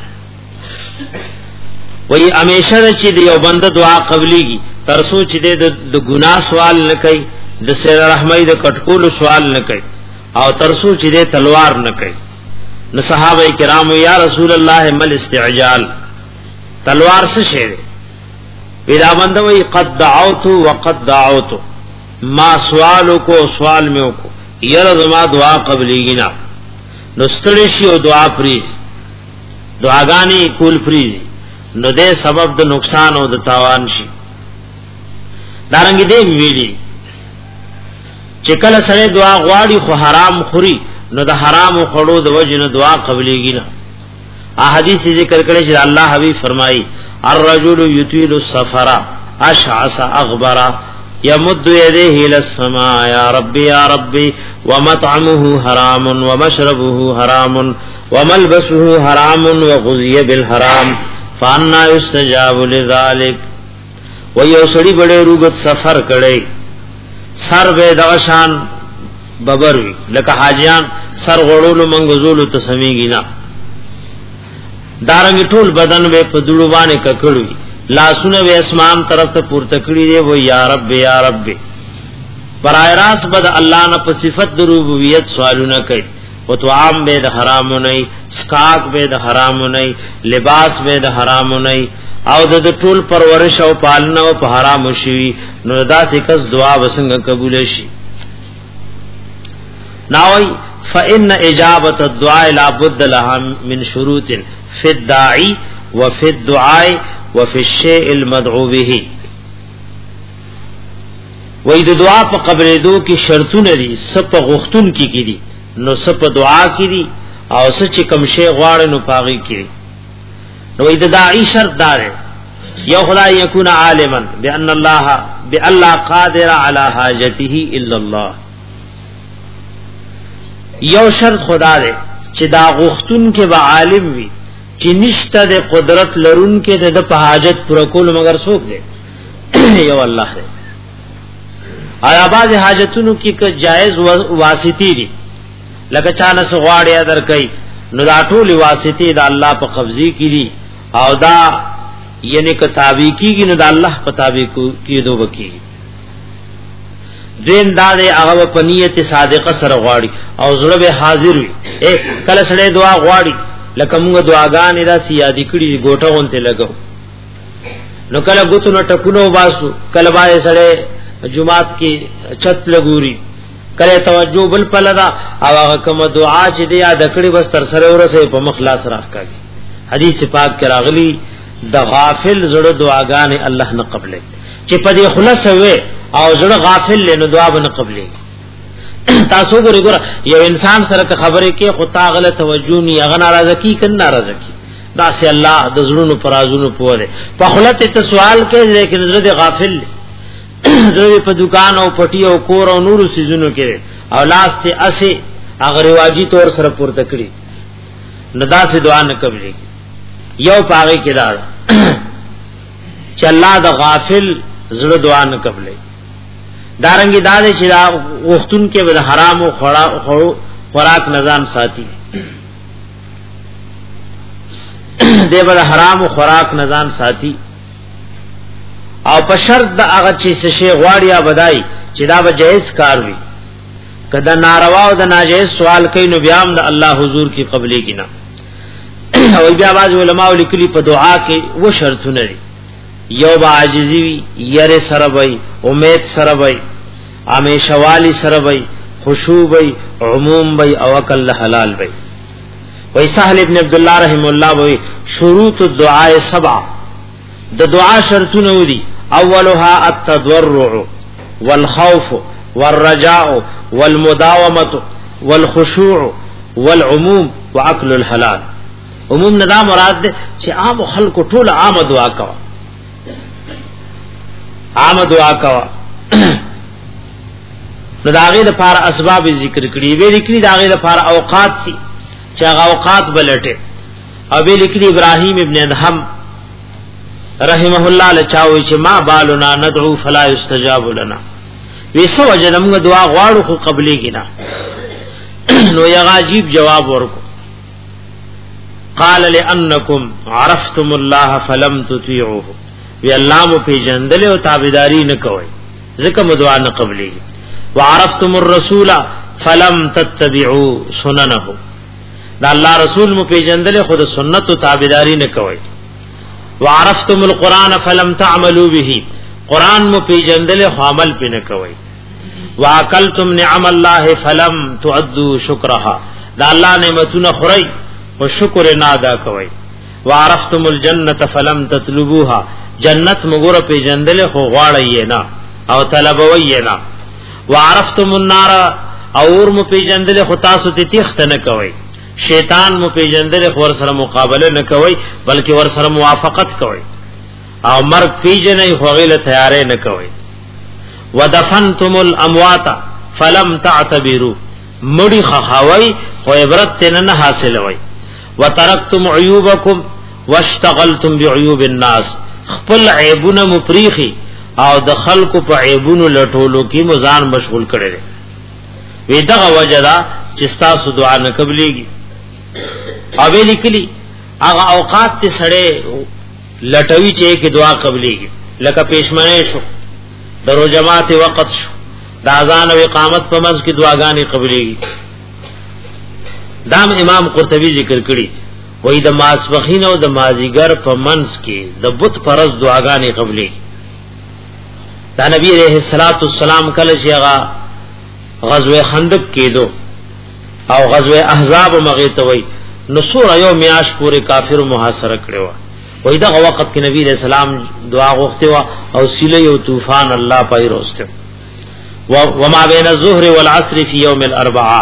وی همیشه چې یو بنده دعا قبليږي تر سوچ دې د ګناه سوال نه کوي د سر رحمای د کټکول سوال نه کوي او تر سوچ دې تلوار نه کوي نو صحابه کرام یا رسول الله مل استعجال تلوار څه شی دی دا بنده وی قد دعوت وقد دعوت ما سوالو کو سوال میو کو یره زما دعا قبليږي نه نو ستړي شي او دعا پریز دعاګانی کول پریز نو دې سبب د نقصان او د تاوان شي دارنګ دې ویلي چې کله سره دعا غواړي خو حرام خوري نو د حرام خړو د وجه نه دعا قبليږي نه احادیث ذکر کړي چې الله حبیب فرمایي الرجل يطيل السفر اشعث اغبر يمد يديه الى السماء يا ربي يا ربي ومطعمه حرام ومشربه حرام وملبسه حرام وغذي بالحرام فانا يستجاب لذلك ويو سړي بڑے روغت سفر کړي سر به دغشان ببروي لکه حاجیان سر غړولو منغزولو تسميږي نه دارنګ ټول بدن به په دړو باندې ککړوي لاسونه به اسمان طرف ته پورته کړی دی و یا رب یا رب برای راس بد الله نه په صفت د ربوبیت سوالونه کوي او طعام به د حرام نه سکاک به د حرام نه لباس به د حرام نه او د ټول پرورش او پالنه او په حرام شي نو داسې کس دعا وسنګ قبول شي ناوي فإن إجابة الدعاء لا بد لها من شروط في الداعي وفي الدعاء وفي الشيء المدعو به وې د دعا په قبل دو کې شرطونه دي سپ غختون کې کې دي نو سپ دعا کې دي او سچ کم شی غواړي نو پاغي کې نو د داعی شرط دار یو خدای یکون عالما بان الله بالله قادر على حاجته الا الله یو شرط خدا دې چې دا غختون کې به عالم وي چې نشته د قدرت لرون کې د په حاجت پر کول مگر څوک دی یو الله دی آیا باز حاجتونو کې که جائز واسطي دي لکه چانه سغواړیا درکې نو دا ټول واسطي د الله په قبضه کې دي او دا یعنی کتابی کیږي نو د الله په تابع کېدو وکي دین دا د هغه په نیت صادقه سره غواړي او زړه به حاضر وي اے کله سره دعا غواړي لکه موږ دعاګانې را سیادي کړي ګوټه اونته لګو نو کله ګوتو نو ټکونو باسو کله باندې سره جمعات کې چت لګوري کله توجه بل پلدا او هغه کوم دعا چې دی یاد کړي بس تر سره ورسه په مخلاص راکړي حدیث پاک کې راغلي د غافل زړه دعاګانې الله نه قبلې چې په دې خلاص وي او زړه غافل له دعا به نه قبلې تاسو ګورئ ګور یو انسان سره خبرې کې خطا غلط توجه نه غنا ناراضي کنا ناراضي دا سي الله د زړونو پرازونو پوره په خلت ته سوال کې لیکن زړه غافل زړه په دکان او پټي او کور او نور سيزونو کې او لاس ته اسه هغه رواجی طور سره پورته کړی ندا سي دعا نه قبلې یو پاغي کې دا چې الله د غافل زړه دعا نه قبلې دارنګي دادې چې دا وختون کې به حرام او خوراک نظام ساتي دې به حرام او خوراک نظام ساتي او په شرط د هغه چې څه شی غواړي بدای چې دا به جائز کار وي کدا ناروا او د ناجائز سوال کوي نو بیا هم د الله حضور کې قبلې کینا او بیا باز علماء لیکلي په دعا کې و شرطونه دي یو با عاجزی وی یر سره وی امید سره وی همیشه والی سره وی خشوع وی عموم وی او عقل حلال وی. وی سهل ابن عبد الله رحم الله وی شروط الدعاء سبع د دعا شرطونه ودي اولها التضرع والخوف والرجاء والمداومه والخشوع والعموم وعقل الحلال. عموم نه مراد ده چې عام خلکو ټول عام دعا کوي عام دعا کوي نو داغه لپاره اسباب ذکر کړي وی لیکلي داغه لپاره اوقات دي چې هغه اوقات بلټه او وی لیکلي ابراهيم ابن ادهم رحمه الله لچاوي چې ما بالنا ندعو فلا يستجاب لنا ویسو وجنم دعا غواړو خو قبلي کینا نو یو عجیب جواب ورکو قال لانکم عرفتم الله فلم تطيعوه وی الله مو پیژندل او تابعداري نه کوي ځکه مو دعا نه قبلي وعرفتم الرسول فلم تتبعوا سننه دا الله رسول مو پیژندل خود سنت او تابعداري نه کوي وعرفتم القرآن فلم تعملوا به قرآن مو پیژندل خو عمل پې نه کوي واکلتم نعم الله فلم تعدوا شکرها دا الله نعمتونه خوري او شکر نه ادا کوي وعرفتم الجنه فلم تطلبوها جنت مګور پیژندل خو غواړی نه او طلبوي نه وعرفتم النار اور مو پیژندل خو تاسو ته تخت نه کوي شیطان مو پیژندل خو ور سره مقابله نه کوي بلکې ور سره موافقت کوي او مرګ پیژنې خو غیله تیارې نه کوي ودفنتم الاموات فلم تعتبروا مړی خخاوي خو عبرت نه حاصلوي وترکتم عیوبکم واشتغلتم بعیوب الناس خپل عیبونه مپریخي او د خلکو په عیبونو لټولو کې مزان مشغول کړي وي دغه وجدا چې تاسو دعا نه قبليږي او به لیکلي هغه اوقات ته سړې لټوي چې کې دعا قبليږي لکه پېشمنه شو درو جماعت وقت شو د اذان او اقامت په منځ کې دعاګانې قبليږي. دام امام قرطبي ذکر کړي وای د ماسبخین او د مازیګر په منځ کې د بت فرض دعاګانې قبليږي. دا نبی عليه الصلاه والسلام کله چې هغه غزوه خندق کېدو او غزوه احزاب مغیتوي نصور یو میاش پورې کافر محاصره کړو وای دا وخت کې نبی عليه السلام دعا غوښته او سیله یو طوفان الله پای روسته وما بین الظهر والعصر فی یوم الاربعاء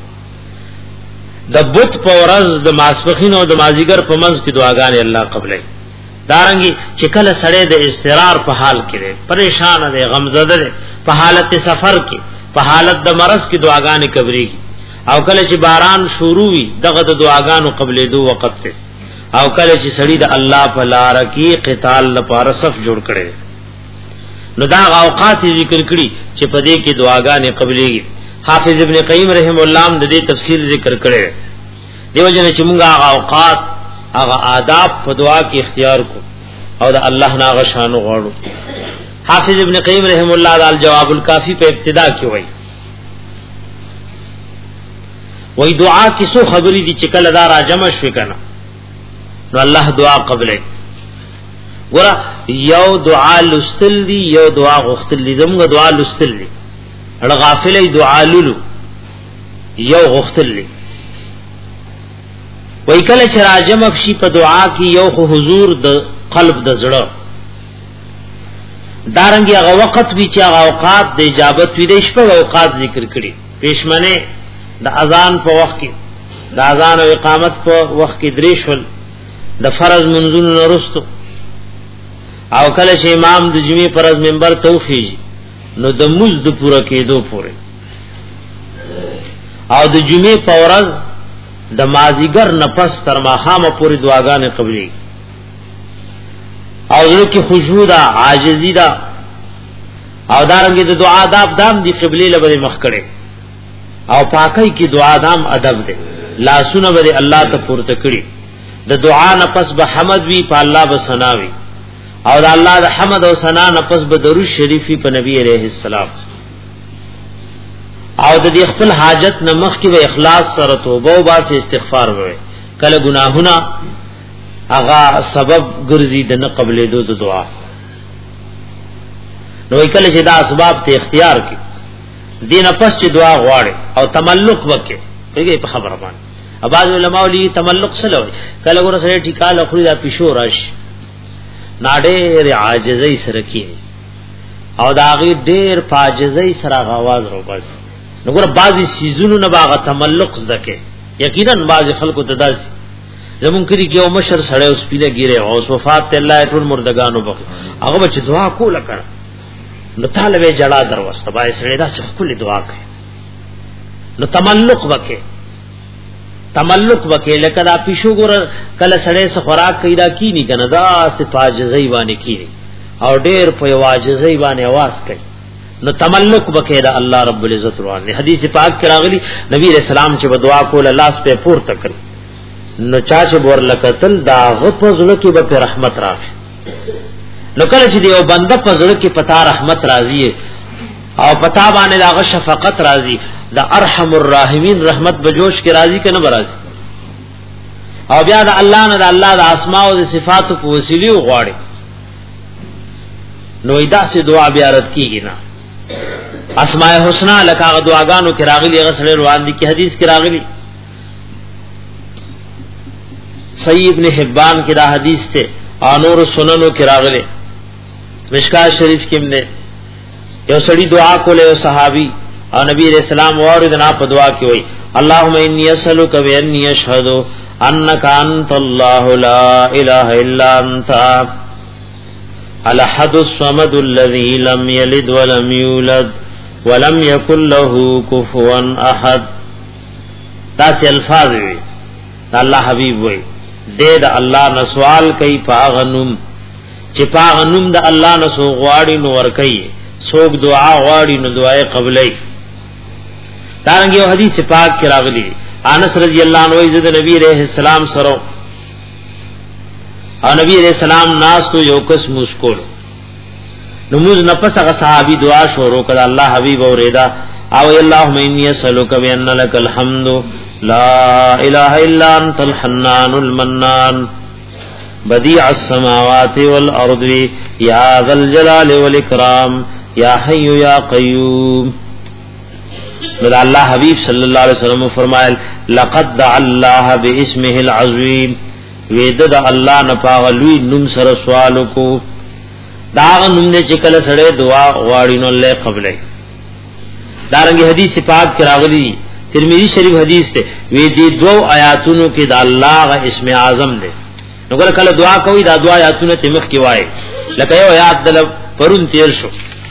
د بت پورز د ماسپخین او د مازیګر په منځ کې دعاګانې الله قبلې. دارنګي چې کله سړی د استقرار په حال کې دی پریشان دی غمزده دی په حالت سفر کې په حالت د مرض کې دعاګانې قبليږي او کله چې باران شروع وي دغه د دعاګانو قبلې دو وخت ته او کله چې سړی د الله په لار کې قتال لپاره صف جوړ کړي نو دا اوقات ذکر کړي چې په دې کې دعاګانې قبليږي. حافظ ابن قیم رحم الله د دې تفصیل ذکر کړي دیو جن چې موږ هغه اوقات هغه آداب په دعا کې اختیار کو او د الله نه غشانو غواړو. حافظ ابن قیم رحم الله تعالی جواب الکافی په ابتدا کې وایي وای دعا کې سو خبرې دي چې کله دا راجمع شوي کنه نو الله دعا قبلې ګور یو دعا لستل دي یو دعا غختل دي زموږ دعا لستل دي اړه غافلې دعا لولو یو غختل دي وای کله چې راجمع شي په دعا کې یو خو حضور د قلب د زړه دارنګي هغه وخت وی چې هغه اوقات د اجابت وی د شپه اوقات ذکر کړي پېشمنه د اذان په وخت کې د اذان او اقامت په وخت کې دریشل د فرض منځونو وروسته او کله چې امام د جمعې فرض منبر توفیج نو د موږ د پوره کېدو پورې او د جمعې په ورځ د مازیګر نفس تر ماخامه پورې دعاګانې قبلي او زړه کې خشوع ده عاجزي ده او دارنګه د دعا آداب دام دي قبلي لبه مخ کړي او پاکي کې دعا دام ادب ده لاسونه به الله ته پورته کړي د دعا نه پس به حمد وی په الله به ثنا وی او د الله د حمد او ثنا نه پس به درود شریفي په نبی عليه السلام او د دې خپل حاجت نه مخ کې به اخلاص سره توبه او با سي استغفار وي کله ګناهونه هغه سبب ګرځي د نه قبلې دو د دعا نو کله چې دا اسباب ته اختیار کی دین پس چې دعا غواړي او تملق وکي پیږي په خبره باندې اباظ علماء لی تملق سره وي کله ګور سره ټیکاله خوري دا پښو راش ناډېر عاجزۍ سره کی او دا غي ډېر فاجزۍ سره غواز رو بس نو ګور بعضی سيزونو نه باغ تملق زدکه یقینا بعض خلکو ته داس زمون کړي کې او مشر سره اوس پیله ګیره او وفات ته الله ټول مردگانو بخي هغه بچ دعا کوله کړ نو طالبې جړه دروسته بای سره دا څه کولې دعا کوي نو تملق وکي تملق وکي لکه دا پښو ګور کله سره سره خوراک کیدا کی نه کنه دا صفاجزای باندې کی او ډېر په واجزای باندې आवाज کوي نو تملق وکي دا الله رب العزت روان حدیث پاک کې راغلی نبی رسول الله چې دعا کول الله سپه پورته کړ نو چا چې ور لکتل دا غفزله کې به رحمت راغی نو کله چې یو بنده په زړه کې پتا رحمت راځي او پتا باندې دا شفقت راځي دا ارحم الراحمین رحمت بجوش کې راځي کنه برازي او بیا دا الله نه دا الله د اسماء او صفات په وسیله غواړي نو ایدا سي دعا بیا رد کیږي نه اسماء الحسنا لکه دعاګانو کې راغلي غسل روان دي کې حدیث کې راغلي صحیح ابن حبان کې دا حدیث ته انور سننو کې راغلي مشکات شریف کې نه یو سړي دعا کوله او صحابي او نبی رسول الله اوریدنا په دعا کې وای اللهم انی اسالک بانی اشهد انک انت الله لا اله الا انت الاحد الصمد الذي لم يلد ولم يولد ولم يكن له كفوا احد دا چې الفاظ وي الله حبيب وای دې د الله نه سوال کوي پاغنوم چې پاغنوم د الله نه سو غواړي نو ور کوي سوک دعا غواړي نو دعای قبلای دارنګ یو حدیث پاک کې راغلی انس رضی الله عنه عزت نبی رحم السلام سره او نبی رحم السلام ناس تو یو کس مسکول نموز نفس هغه صحابي دعا شروع کړه الله حبيب اوریدا او اللهم اني اسالک بان لك الحمد لا اله الا انت الحنان المنان بديع السماوات والارض يا ذا الجلال والاكرام یا حی یا قیوم نو اللہ حبیب صلی اللہ علیہ وسلم فرمائل لقد دعا اللہ باسمه العظیم ویدد اللہ نپاغلوی نم سر سوالو کو داغ نم نے چکل سڑے دعا غوارینو اللہ قبلے دارنگی حدیث پاک کراغلی ترمذی شریف حدیث تے ویدی دو آیاتونو کی دا اللہ غا اسم اعظم دے نو کل دعا کوئی دا دو آیاتونو تمخ کی وائے لکہ یو آیات دل پرون تیر شو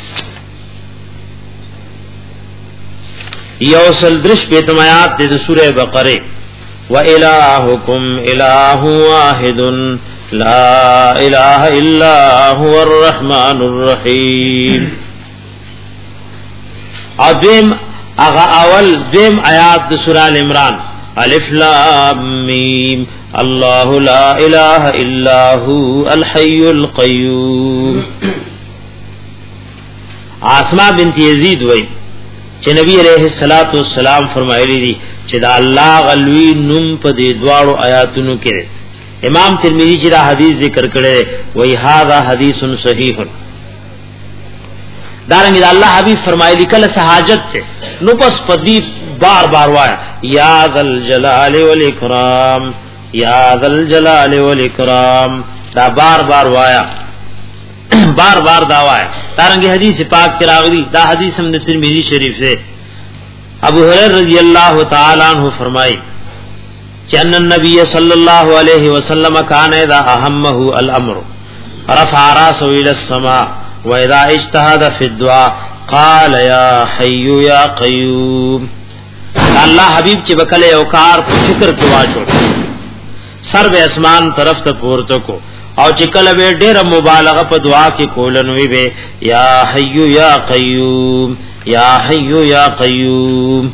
یوصل درش پیتم آیات دے سورہ بقرے وَإِلَٰهُكُمْ إِلَٰهٌ وَاحِدٌ لَا إِلَٰهَ إِلَّا هُوَ الرَّحْمَٰنُ الرَّحِيمُ ادم اغا اول دیم آیات دے سورہ عمران الف لام میم اللہ لا الہ الا هو الحی القیوم آسماء بنت یزید وئی چې نبی علیہ الصلوۃ والسلام فرمایلی دي چې دا الله غلوی نوم په دې دواړو آیاتونو کې امام ترمذی چې دا حدیث ذکر کړي وای هاذا حدیث صحیح دارنګ دا الله حبیب فرمایلی کله سہاجت ته نو پس پدی بار بار وایا یا ذل جلال والاکرام یا ذل جلال والاکرام دا بار بار وایا بار بار دعوایا دارنگی حدیث پاک چراغلی دا حدیث ہم نے ترمذی شریف سے ابو ہریرہ رضی اللہ تعالی عنہ فرمائی کہ ان النبی صلی اللہ علیہ وسلم کان اذا اهمه الامر رفع راسه الى السماء واذا اجتهد في الدعاء قال يا حي يا قيوم اللہ حبیب چې بکله یو کار په فکر کې واچو سر به اسمان طرف ته پورته کو او چې کله به ډېر مبالغه په دعا کې کولنوي به یا حي یا قیوم یا حي یا قیوم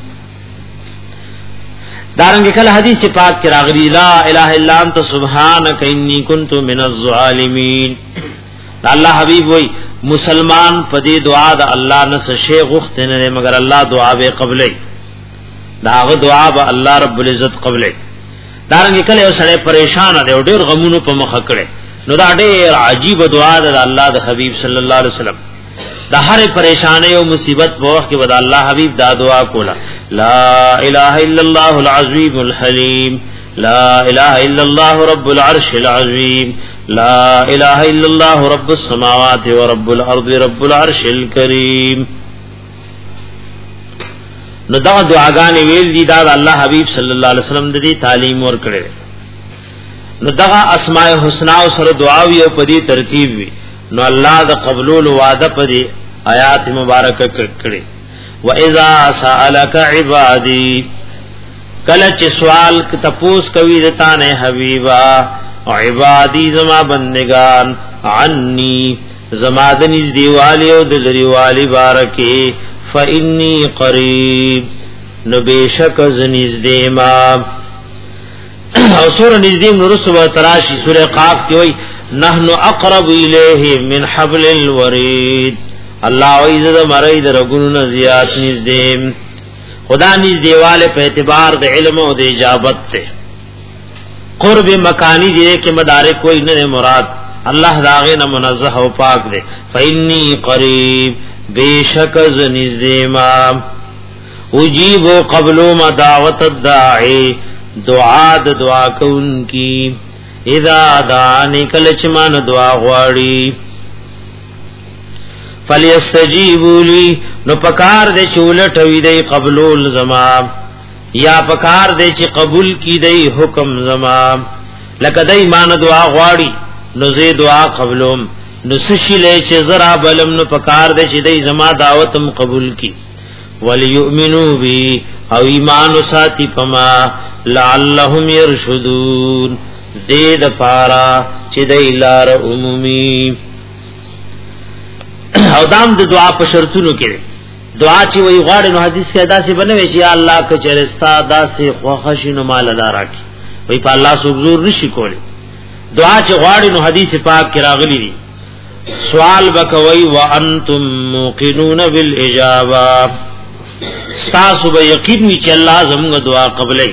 دارنګه کله حدیث پاک کې راغلی لا اله الا انت سبحانك انی کنت من الظالمین الله حبیب وای مسلمان په دې دعا د الله نه څه شی غوښته نه مگر الله دعا به قبلې داغه دعا به الله رب العزت قبلې دارنګه کله یو سړی پریشان دی او ډېر غمونو په مخ کړي نو دا ډېر عجیب دعا ده الله د حبیب صلی الله علیه وسلم د هر پریشانی او مصیبت په وخت کې ود الله حبیب دا دعا کولا لا اله الا الله العظیم الحلیم لا اله الا الله رب العرش العظیم لا اله الا الله رب السماوات ورب الارض رب العرش الكریم. نو دا دعاګانې ویل دي دا الله حبیب صلی الله علیه وسلم د دې تعلیم ورکړي. نو دا اسماء الحسنا او سره دعاوی او په دې ترتیب وی نو الله د قبول وعده په دې آیات مبارکه کړي. و اذا سالک عبادی کله چې سوال تپوس کوي دتا نه حبیبا او عبادی زما بندگان عني زما د نږ دیوالی او د لري والی بارکه فإني قریب نو بیشک ز نږدې ما او سورہ نږدې نور سبا تراشی سورہ قاف کې وای نحنو اقرب الیه من حبل الورید الله عزت مرید رغونو زیات نږدې خدا نږدېواله په اعتبار د علم او د اجابت ته قرب مکانی دی کې مدارک کوئی نه مراد الله داغه نه منزه او پاک دی فإني قریب بیشک ز نږدې ما اجیب قبل ما دعوت الداعی دعا د دعا کون کی اذا دعانی کله چې مان دعا غواړي فلیستجیبوا لی نو پکار دې چولټوي دی قبول زما یا پکار دې چې قبول کی دی حکم زما لکه دای مان دعا غواړي نو زه دعا قبولم نو سشیلې چې زرا بلم نو پکار دې چې دی زما دعوتم قبول کی وليؤمنوا بی او ایمان ساتي پما لعلهم يرشدون دې د پارا چې د لار عمومي او دام د دعا په شرطونو کې دعا چې وی غواړي نو حدیث کې ادا سي بنوي چې یا الله ک چرستا ادا سي خوښینو مال ادا راکي وی په الله سبحانه نشي کولی دعا چې غواړي نو حدیث پاک کې راغلي دي سوال وکوي وانتم موقنون بالاجابه تاسو به یقین وی چې الله زموږ دعا قبلې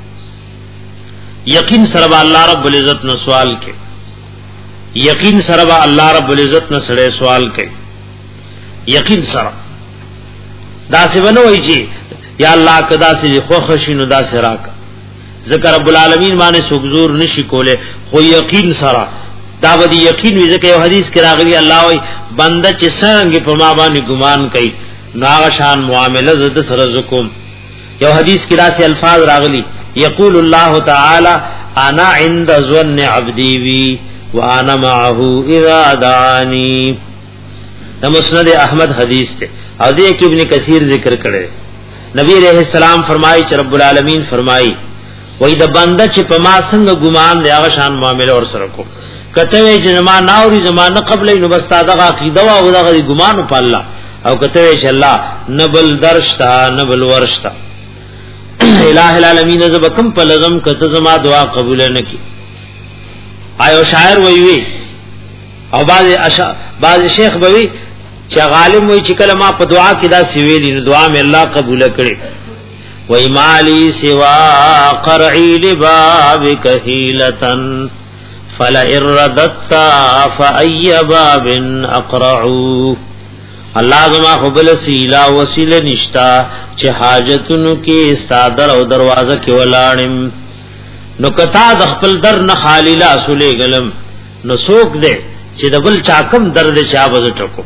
یقین سره الله رب العزت نو سوال کوي یقین سره الله رب العزت نو سره سوال کوي یقین سره دا څه ونوي چې یا الله کدا سي خو خشینو دا سره راک ذکر رب العالمین باندې سوګزور نشي کوله خو یقین سره دا ودی یقین وی ځکه یو حدیث کې راغلی الله وای بنده چې څنګه په ما باندې ګمان کوي ناغشان معاملہ زد سره زکم یو حدیث کې راځي الفاظ راغلي یقول الله تعالی انا عند ظن عبدی بی وانا معه اذا دعانی دا مسند احمد حدیث ته او دې کې ابن کثیر ذکر کړي نبی علیہ السلام فرمایي چې رب العالمین فرمایي وای د بنده چې په ما څنګه ګمان دی هغه شان معاملې اور سره کو کته وی چې زما ناوري زمانه قبل نو بس تا دغه عقیده او دغه ګمان په الله او کته وی چې الله نبل درشتا نبل ورشتا الہ العالمین زبکم په لزم کته زما دعا قبول نه کی آیو شاعر وی وی او بعض اشا بعض شیخ بوی چې غالم وی چې کله ما په دعا کې دا سویلی نو دعا مې الله قبول کړي وای مالی سوا قرعی لبابک حیلتن فلا اردت فای باب اقرعو الله زما خپل سیلا وسیله نشتا چې حاجتونو کې استادر او دروازه کې ولاړم نو کتا د خپل در نه خالی لا سولې غلم نو سوک دې چې د بل چاکم درد شابه ټکو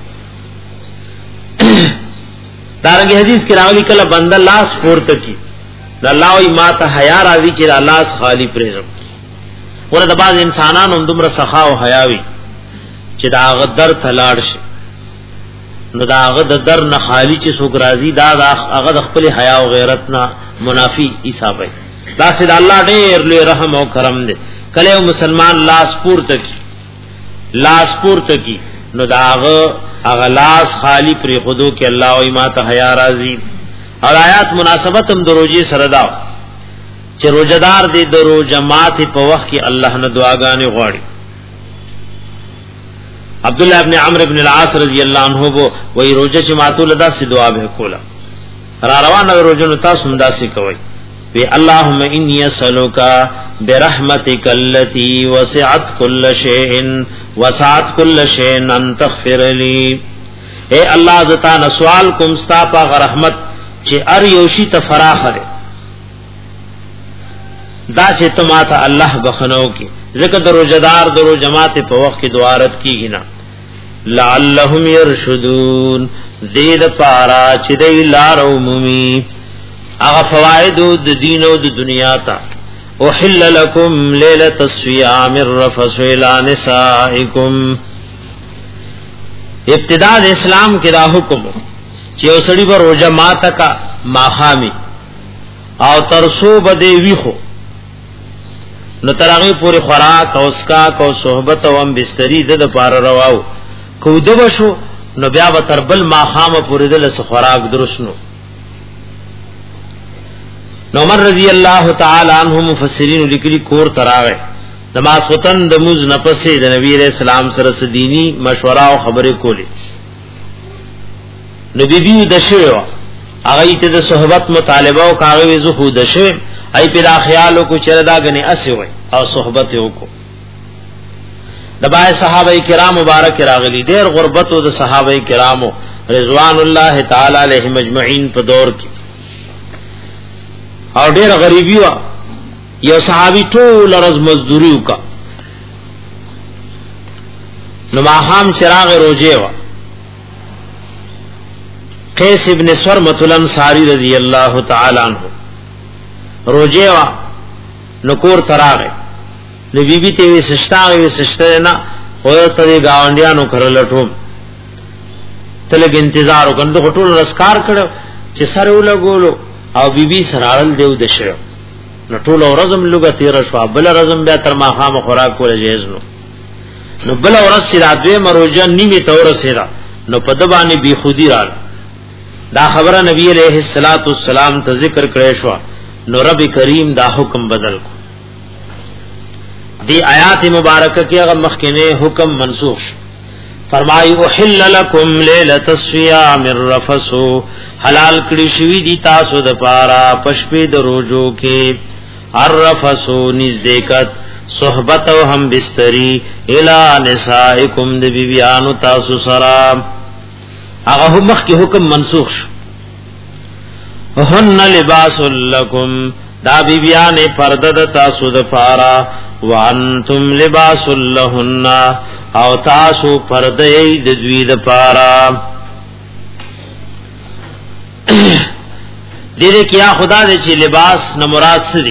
دارنګ حدیث کې راغلی کله بنده لاس پورته کی الله وي ما ته حیا راځي چې الله خالی پرېزم ورته د باز انسانانو دومره سخا او حیا وي چې دا غدر تلاړ شي نو دا غد در نه خالی چې سوګ راځي دا هغه د خپل حیا او غیرت نه منافي حساب وي دا سید الله ډېر لوی رحم او کرم دی کله یو مسلمان لاس پورته کی لاس پورته کی نو دا هغه اغلاس خالی پر خودو کې الله او ما ته حیا راځي اور آیات مناسبت هم دروځي سره دا چې روزدار دې درو جماعت په وخت کې الله نه دعاګانې غواړي عبد الله ابن عمرو ابن العاص رضی الله عنه وو وی روزه چې ماتو لدا سي دعا به کولا را روانه روزه نو تاسو هم داسې کوي وی اللهم انی اسالک برحمتک التي وسعت كل شيء وسعت كل شيء ان تغفر لي اے الله زتا نه سوال کوم ستا په رحمت چې ار یوشي ته فراخ ده دا چې تماته الله بخنو کی ذکر درو جدار درو جماعت په وخت کې دعارت کیږي نه لعلهم يرشدون زید پارا چې دی لار عمومي هغه فواید د دین او د دنیا ته احل لكم ليله الصيام الرفث الى نسائكم ابتداء اسلام کې دا حکم چې اوسړي پر روزه ماته کا ماخامي او ترسو بده ویخو نو ترغه پوری خوراک او اسکا کو صحبت او ام بستری د پار رواو کو دو شو نو بیا به تربل ماخام پوری د لس خوراک درسنو نو عمر رضی الله تعالی عنہ مفسرین لیکلی کور تراغه نماز وطن د موز نفسه د نبی رسول الله سره دینی مشوره او خبرې کولی نبی بیو دشوا هغه ته د صحبت مطالبه او کاغه زو خو دشه ای پیدا خیالو کو چردا غنی اسی وای او صحبت وکړو دبای صحابه کرام مبارک راغلی ډیر غربت او د صحابه کرامو رضوان الله تعالی علیهم اجمعین په دور کې او ډیر غریبی وا یو صحابي ټول ورځ مزدوری وکا نو ماهم چراغ روزه وا قیس ابن سرمۃ الانصاری رضی اللہ تعالی عنہ روزه وا نکور تراغه نو بی بی ته وی سشتاغه وی سشته نه او ته گاونډیانو کرلټوم تلګ انتظار وکړو ټول رسکار کړو چې سره ولګولو او بی بی سرال دیو دشه نو ټول ورځم لګه تیر شو بل ورځم بیا تر ما خام خوراک کول جایز نو نو بل ورځ سراجه مروجه نیمه تور سره نو په دبانې بی خودی را دا خبره نبی علیہ الصلات والسلام ته ذکر کړی شو نو رب کریم دا حکم بدل کو دی آیات مبارکه کې هغه مخکنه حکم منسوخ فرمای احل لكم ليله الصيام الرفث حلال کړي شوی دی تاسو د پارا پشپې د روزو کې الرفث نزدېکت صحبت او هم بستری الی نسائکم د بیبیانو تاسو سره هغه مخ کې حکم منسوخ هن لباس لكم دا بیبیان پرده د تاسو د پارا وانتم لباس لهن او تاسو پرده د دوی د پارا دې کیا خدا دې چې لباس نه مراد سری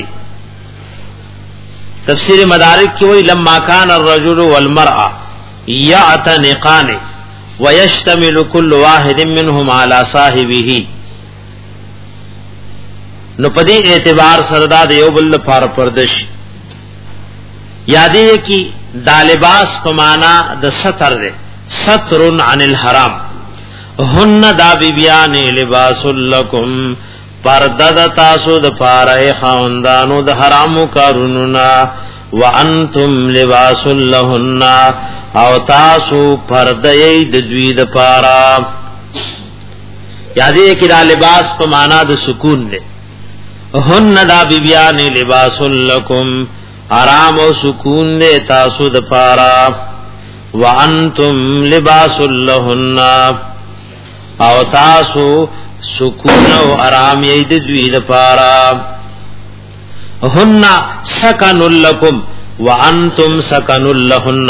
تفسیر مدارک کې وی لما کان الرجل والمرأه يعتنقان ويشتمل كل واحد منهم على صاحبه نو پدې اعتبار سردا د یو بل فار پردش یادې کی دا لباس په معنا د ستر ده ستر عن الحرام هن دا بیبیان لباس لکم پرده د تاسو د پاره خواندانو د حرامو کارونو نا وانتم لباس لهن او تاسو پرده د دوی د پاره یادې کی دا لباس په معنا د سکون ده هن دا بیبیان لباس لکم آرام او سکون دے تاسو د پارا وانتم لباس لهن او تاسو سکون او آرام ید دوی د پارا هن سکن لکم وانتم سکن لهن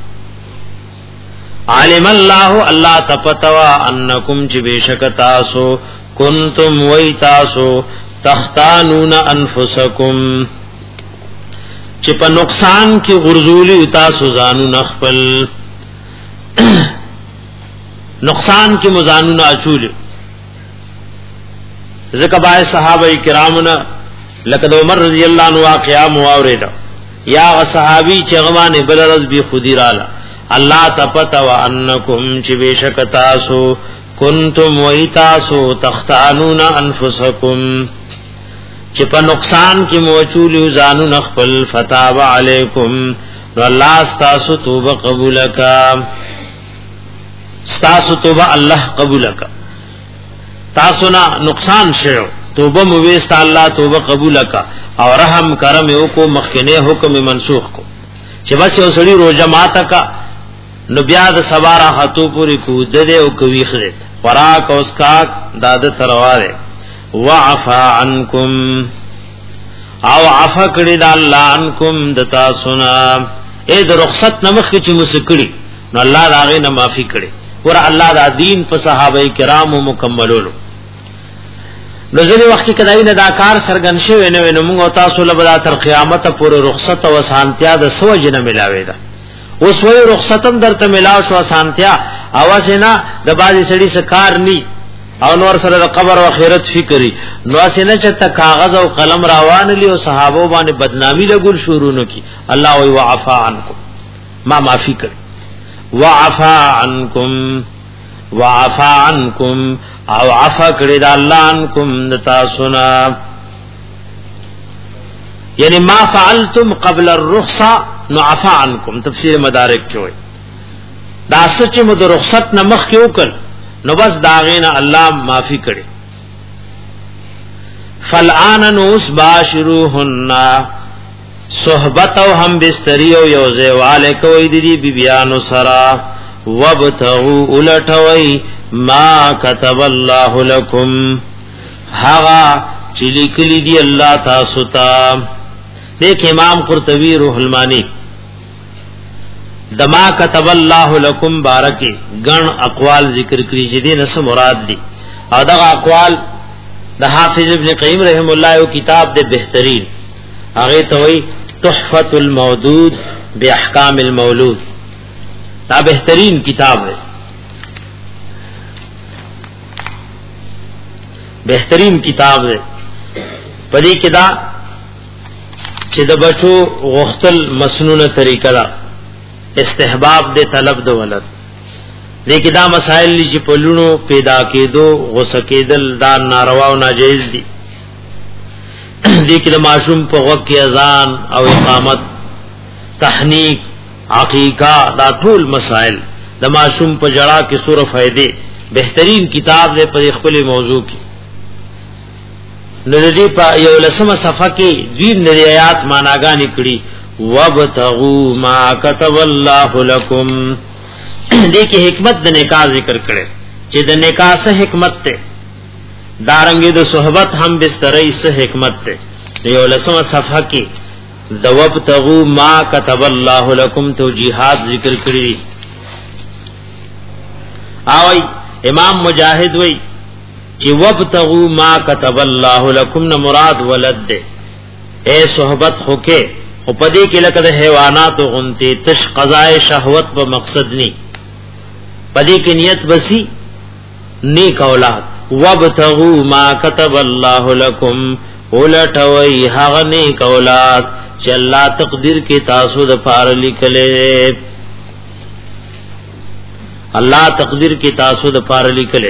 علم الله الله تپتوا انکم چې بشک تاسو کنتم وی تاسو تختانون انفسکم چې په نقصان کې غرزولی تاسو ځانو نخپل نقصان کې مزانو اچول ځکه بای صحابه کرامنا لکه عمر رضی الله عنه واقعا مواورید یا صحابي چې غمانه بلرز بي خودي رااله الله تپتا وانکم چې بشک تاسو کنتم ویتاسو تختانون انفسکم چې په نقصان کې موچول ځانو نخپل فتاب علیکم نو الله تاسو توبه قبول کا تاسو توبه الله قبول کا تاسو نه نقصان شو توبه مو وست الله توبه قبول کا او رحم کرم یو کو مخکنه حکم منسوخ کو چې بس یو سړي روزه ماته کا نو بیا د سوارا هاتو پوری کو دده او کوي خره خوراک او اسکاک داده ترواره وعفا عنکم او عفا کړي د الله عنکم دتا سنا اے د رخصت نمخ چې مسکړي نو الله داغه نه معافي کړي ور الله دا دین په صحابه کرامو مکملولو نو ځینې وخت کې کداوی نه دا کار سرګن شوی نه نو موږ تاسو له بل تر قیامت پورې رخصت او سانتیا د سوج نه ملاوي دا اوس وې رخصتم درته ملاو شو سانتیا اواز نه د بازي سړي سکار ني او نور سره د قبر او آخرت فکرې نو اسنه چې ته کاغذ او قلم روان لي او صحابه باندې بدنامي لګول شروع نو کی الله وی وعفا عنکم ما معافي کړ وعفا عنکم وعفا عنکم او عفا کړی دا الله عنکم دتا سنا یعنی ما فعلتم قبل الرخصه نو عفا عنکم تفسیر مدارک کې وای دا سچ مو د رخصت نه مخ کې وکړ نو بس داغینا الله معافی کړي فالآن نوس باشروهن صحبت او هم بستری او یوزه والے کوي دي بیبيانو سرا وابتغوا الټوي ما كتب الله لكم هغه چې لیکلي دي الله تاسو ته دیکھ امام قرطبی روح المانی دما كتب الله لكم بارکی گن اقوال ذکر کړي چې دې نس مراد دي او دا اقوال د حافظ ابن قیم رحم الله یو کتاب دې بهترین هغه ته وای تحفۃ المودود باحکام المولود دا بهترین کتاب ہے بهترین کتاب ہے پدې کې دا چې د بچو غختل مسنونه طریقه دا استحباب دے طلب دو ولد لیکن دا مسائل لی چی پلونو پیدا کېدو غصه کېدل دا ناروا او ناجیز دی لیکن دا معشوم پا وقت کی اذان او اقامت تحنیق عقیقہ دا طول مسائل دا معشوم پا جڑا کی سور فائدے بہترین کتاب دے پر اخبر موضوع کی ندی پا یولسم صفحہ کی دویم ندی آیات ماناگانی کڑی وابتغوا ما كتب الله لكم دیکھیں حکمت د نکاح ذکر کړي چې د نکاح څه حکمت ته دارنګي د صحبت هم بسترې څه حکمت ته یو لسمه صفحه کې د وابتغوا ما كتب الله لكم توجیهات ذکر کړي او امام مجاهد وای چې وابتغوا ما كتب الله لكم نه مراد ولد ده اے صحبت خوکه او پدې کې لکه د حیوانات غنتی تش قضاء شهوت په مقصد ني پدې کې نیت بسی نیک اولاد وابتغوا ما كتب الله لكم ولټوي هغه نیک اولاد چې الله تقدیر کې تاسو د پاره لیکلې الله تقدیر کې تاسو د پاره لیکلې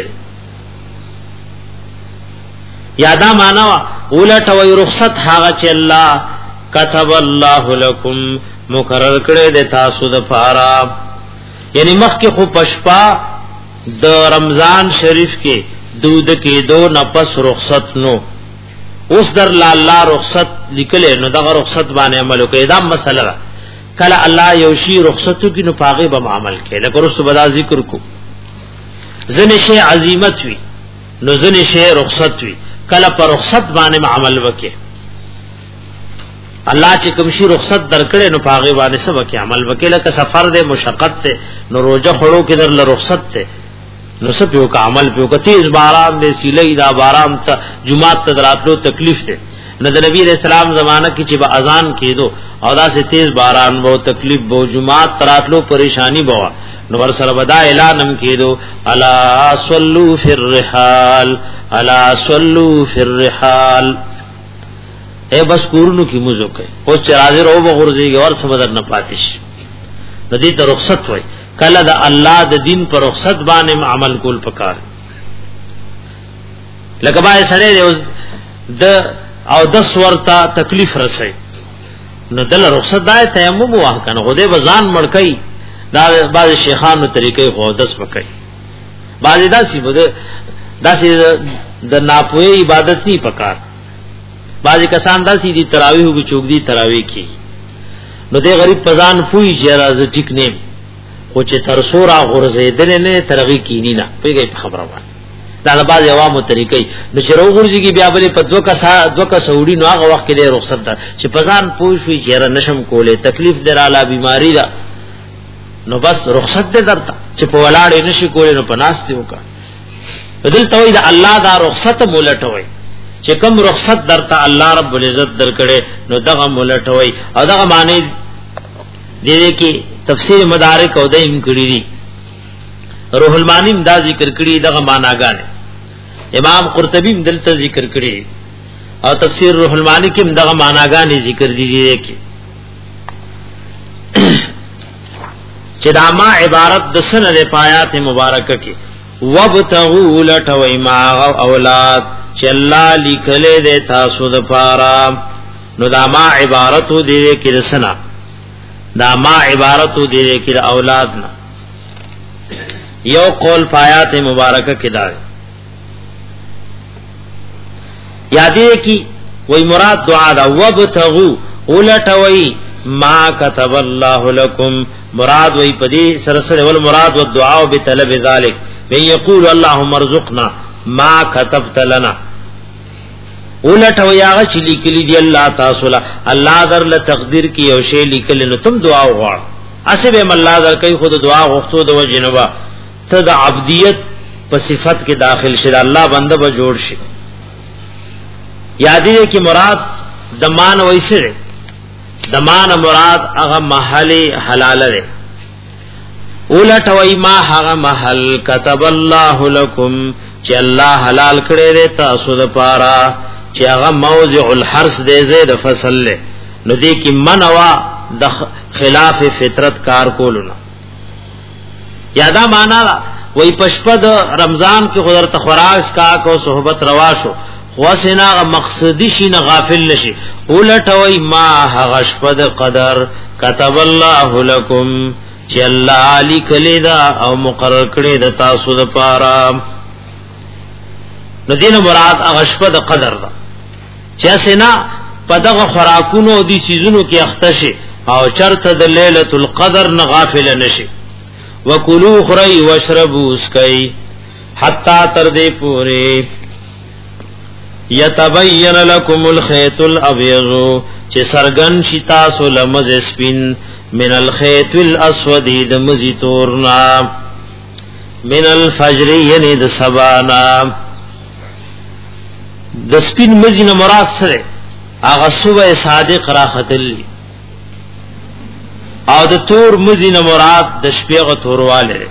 یادا معنا ولټوي رخصت هغه چې الله كتب الله لكم مقرر کړی د تاسو د پاره یعنی مخکې خو پشپا د رمضان شریف کې دود کې دو نفس رخصت نو اوس در الله رخصت لیکل نو دغه رخصت باندې عمل وکړي دا مسله کله الله یو شی رخصتو کې نو پاغه به عمل کړي لکه رسو بدا ذکر کو زنه شی عظمت وی نو زنه شی رخصت وی کله پر رخصت باندې عمل وکړي الله چې کوم شی رخصت درکړي نو پاغه باندې سبا کې عمل وکړي لکه سفر دې مشقت ته نو روزه خړو کې در ل رخصت ته نو سپیو کا عمل پیو کا تیز باران دے سیلی دا باران تا جماعت تا دراتلو تکلیف دے نو دا نبی علیہ السلام زمانہ کی چی با اذان کی دو او دا سے تیز باران بو تکلیف بو جماعت تراتلو پریشانی بوا نو ورسر بدا اعلانم کی دو الا صلو فی الرحال الا صلو فی الرحال اے بس کورنو کی مزو کئی او چرازی رو بغرزی گی اور سمدر نپاتش ندی تا رخصت ہوئی کله د الله د دین پر رخصت باندې عمل کول پکار لکه بای سره د او د سورتا تکلیف رسي نو دل رخصت دای تیمم واه کنه غده بزان مړکای دا بعض شیخانو طریقې خو دس وکای بعض داسي بده داسي د ناپوهي عبادت ني پکار بعض کسان داسي دي تراویح وګ چوک دي تراویح کی نو دې غریب پزان پوي جراز ټیک نیم خو چې تر سورا غرزیدل نه ترغی کینی نه پیږي خبره وای دا د باز عوامو طریقې نو چې رو غرزيږي بیا بلې په دوه کا دوه کا سعودي نو هغه وخت کې رخصت ده چې پزان پوښوي چې را نشم کوله تکلیف دراله بیماری ده نو بس رخصت ده درته چې په ولاړ نشي کوله نو پناس دی وکا بدل توي دا الله دا رخصت مولټوي چې کوم رخصت درته الله رب العزت درکړي نو دغه مولټوي او دغه معنی دې کې تفسیر مدارک او دیم کړی دي روح المانی دا ذکر کړی دغه معناګانې امام قرطبی دلته ذکر کړی او تفسیر روح المانی کې دغه معناګانې ذکر دي دي کې چې دا ما عبارت د سنه پایات مبارکه کې وابتغوا لټوي ما اولاد چې الله لیکلې ده تاسو د پاره نو دا ما عبارت دې کې رسنا دا ما عبارت دې کې اولاد نه یو قول پایات مبارکه کې دا یادې کی وای مراد دعا دا وابتغوا ولټوي ما كتب الله لكم مراد وای پدی سره سره ول مراد والدعاء بطلب ذلك وی یقول اللهم ارزقنا ما كتبت لنا ولټوي هغه چې لیکلي دی الله تاسو له الله در له تقدیر کی او شی لیکل نو تم دعا وغواړ اسبه الله در کوي خود دعا غوښتو د وجنبا ته د عبدیت په صفت کې داخل شې الله بنده به جوړ شي یادې کې مراد دمان وایسره دمان مراد هغه محل حلال ده ولټوي ما هغه محل كتب الله لكم چې الله حلال کړی دی تاسو د پاره چې هغه موضع الحرث دی زید فصل له نو دې کې منوا د خلاف فطرت کار کولونه یادا معنا وای پشپد رمضان کې خدای ته خوراک کا کو صحبت روا شو خواسنا مقصدی شي نه غافل نشي ولټوي ما هغه شپد قدر كتب الله لكم چې الله لیکلی دا او مقرر کړی د تاسو لپاره نو دین مراد هغه شپد قدر دا چې سنا پدغه خوراکونو دي سيزونو کې اختشي او چرته د ليله القدر نه غافل نشي وکلوا خری واشربوا اسکای حتا تر دې پوره یتبین لکم الخیط الابیض چې سرغن شتا سلمز سپین من الخیط الاسود د مزی تورنا من الفجر یعنی د سبانا د سپین مزی نه مراد سره هغه صبح صادق را ختلی او د تور مزی نه مراد د شپې غ تورواله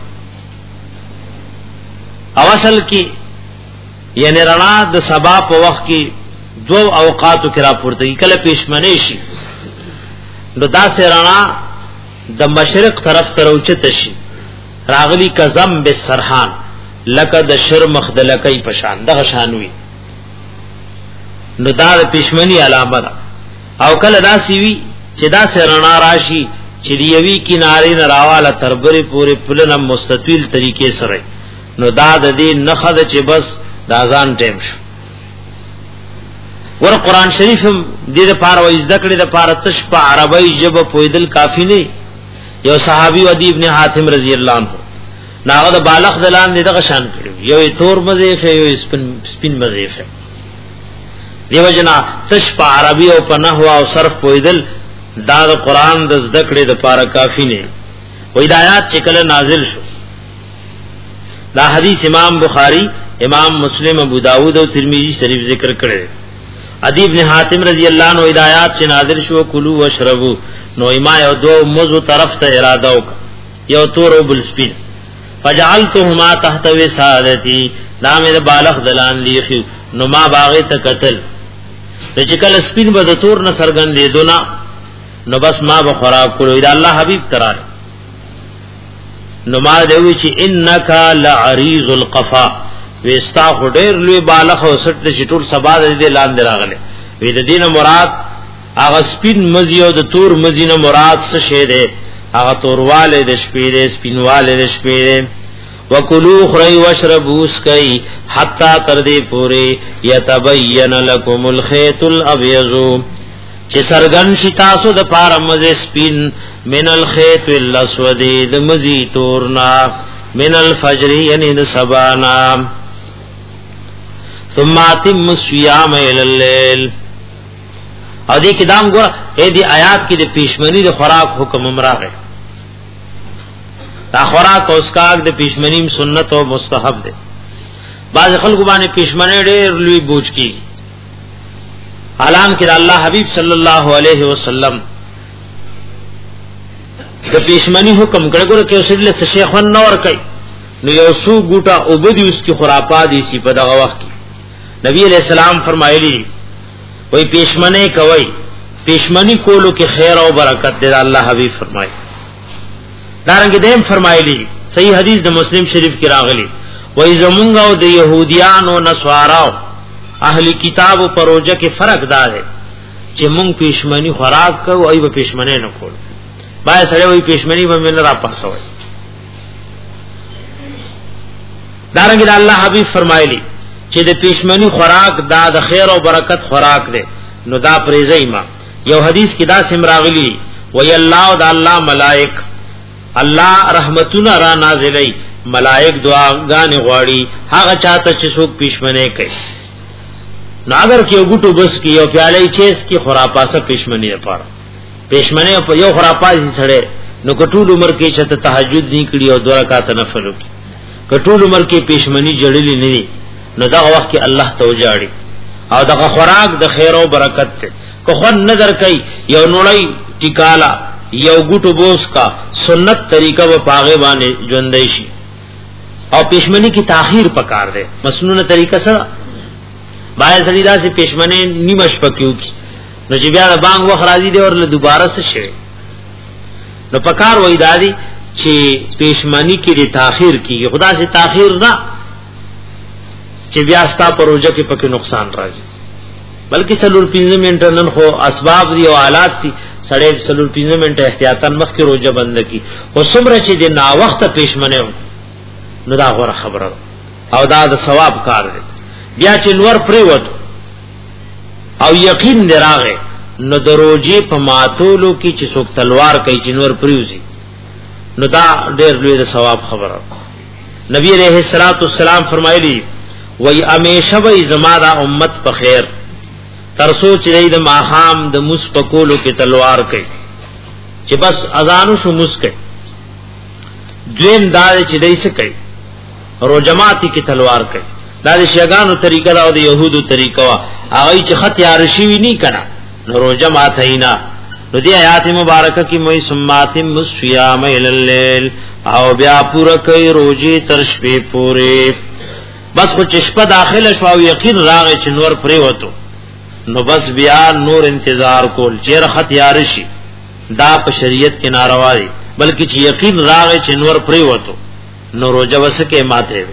او اصل کې یعنی رڼا د سبا په وخت کې دو اوقاتو کې را پورته کله پېشمنې شي نو دا سه رڼا د مشرق طرف ته اوچت شي راغلی کزم بالسرحان لکه د شرمخ د لکې پشان د شانوي نو دا د پېشمنی علامه ده او کله دا سی وی چې دا سه رڼا راشي چې دیوی کینارې نه راواله تربري پورې پلنه مستطیل طریقې سره نو دا د دې نخد چې بس دا ځان ټیم شو ور قرآن شریف دې د پاره وې ذکر د پاره تش په عربی ژبه پویدل کافی نه یو صحابي ودی ابن حاتم رضی الله عنه ناغه د بالغ دلان دغه شان کړو یو تور مزيفه یو سپین سپین مزيفه دیو جنا تش په عربی او په نحو او صرف پویدل دا د قرآن د ذکر د پاره کافی نه و ہدایات چکل نازل شو دا حدیث امام بخاری امام مسلم ابو داود او ترمذی شریف ذکر کړي ادی ابن حاتم رضی اللہ عنہ ہدایات سے نازل شو کلوا واشربوا نو ما یو دو مزو طرف ته اراده وک یو تور او بل سپین فجعلتهما تحت وسادتی نام بالغ دلان لیخي نو ما باغه ته قتل چې کله سپین به د تور نه سرګن دی دونا نو بس ما به خراب کړو دا الله حبیب ترار نو ما دوی چې انک لعریض القفا وستا خډیر لوی بالغ او سټ چې ټول سبا دې لاندې راغله وې د دینه مراد هغه سپین مزي او د تور مزي نه مراد څه شه ده هغه تورواله د شپې ده سپینواله د شپې ده وکلوا خری واشربوا اسکای حتا تر دې پوره یتبین لکم الخیط الابیض چې سرګن شي تاسو د پاره مزه سپین من الخيط الاسود د مزي تورنا من الفجر یعنی د سبانا ثم اتم الصيام الى الليل. او دې کدام ګور اې دې آیات کې د پیشمنی د خوراک حکم امراغه دا خوراک او اسکاک د پیشمنی سنت او مستحب ده. بعض خلکو باندې پیشمنی ډېر لوی بوج کی اعلان کړه الله حبیب صلی الله علیه وسلم د پیشمنی حکم کړه ګور کې اوسله شیخون نور کوي نو یو سو ګوټه او بدی اس کی خرافات دي سی په دغه وخت نبی علیہ السلام فرمایلی وای پیشمنی کوي پیشمنی کولو کې خیر او برکت دی الله حبیب فرمایي. دارنګ دیم فرمایلی صحیح حدیث د مسلم شریف کې راغلی وای زمونږ او د يهوديانو نسواراو اهلی کتاب او پروژه کې فرق دا دی چې مونږ پیشمنی خوراک کوو او به پیشمنی نه کول. بای سره وای پیشمنی به من را پاسوي. دارنګ د الله حبیب فرمایلی چې د پیشمنی خوراک دا د خیر او برکت خوراک دی نو دا پریزای ما. یو حدیث کې دا سم راغلی وی الله او د الله ملائک الله رحمتونه را نازلای ملائک دعاګانې غواړي هغه چاته چې څوک پیشمنی کوي. نو اگر کې وګټو بس کې یو پیاله چیس کې خرافاسه پیشمنی لپاره پیشمنی په یو خرافاسي سره نو کټول عمر کې چې تهجد نه کړی او دوه رکعات نفل وکړي کټول عمر کې پیشمنی جړلې نه دي نو دا وخت کې الله توجاړي او دا خوراک د خیر او برکت ته کو خون نظر کوي یو نړۍ ټیکالا یو ګټو بوس کا سنت طریقہ و پاغه باندې ژوندۍ شي او پیشمنی کی تاخير پکار دی مسنونه طریقہ سره بای سړي سے پیشمنی نیمش پکیو کی نو چې بیا بانګ وخت راځي دی ورله دوباره څه شي نو پکار وای دادی چې پیشمنی کی دی تاخير کی خدا سے تاخير نه چې بیا ستا پروژه کې پکې نقصان راځي بلکې سلور پنځه منټه نن خو اسباب دی او آلات دي سړی سلور پنځه منټه احتیاطاً مخ کې روزه بند کی او څومره چې د نا وخت پیشمنه نو دا غوړه خبره او دا د ثواب کار دی. بیا چې نور پریوت او یقین دراغه نو د روزي په ماتولو کې چې څوک تلوار کوي چې نور پریوزي نو دا ډېر لوی د ثواب خبره. نبی عليه الصلاه والسلام فرمایلی وای امیشه وای زما دا امت په خیر تر سوچ دی د ماهام د مس پکولو کې تلوار کوي چې بس اذانو شو مس کوي دویم دا چې دای څه کوي روجماتی کې تلوار کوي دا د شیګانو طریقه دا او د يهودو طریقه وا هغه چې خط یار شي وی نه کنا نو روجمات اینا نو دی آیات مبارکه کې موي سماتم الصيام الى الليل او بیا پورا کوي روزي تر شپې پورې بس خو چشپه داخله شو او یقین راغی چې نور پرې وته نو بس بیا نور انتظار کول چیر خط یار شي دا په شریعت کې ناروا دي بلکې چې یقین راغی چې نور پرې وته نو روزه وسکه ماته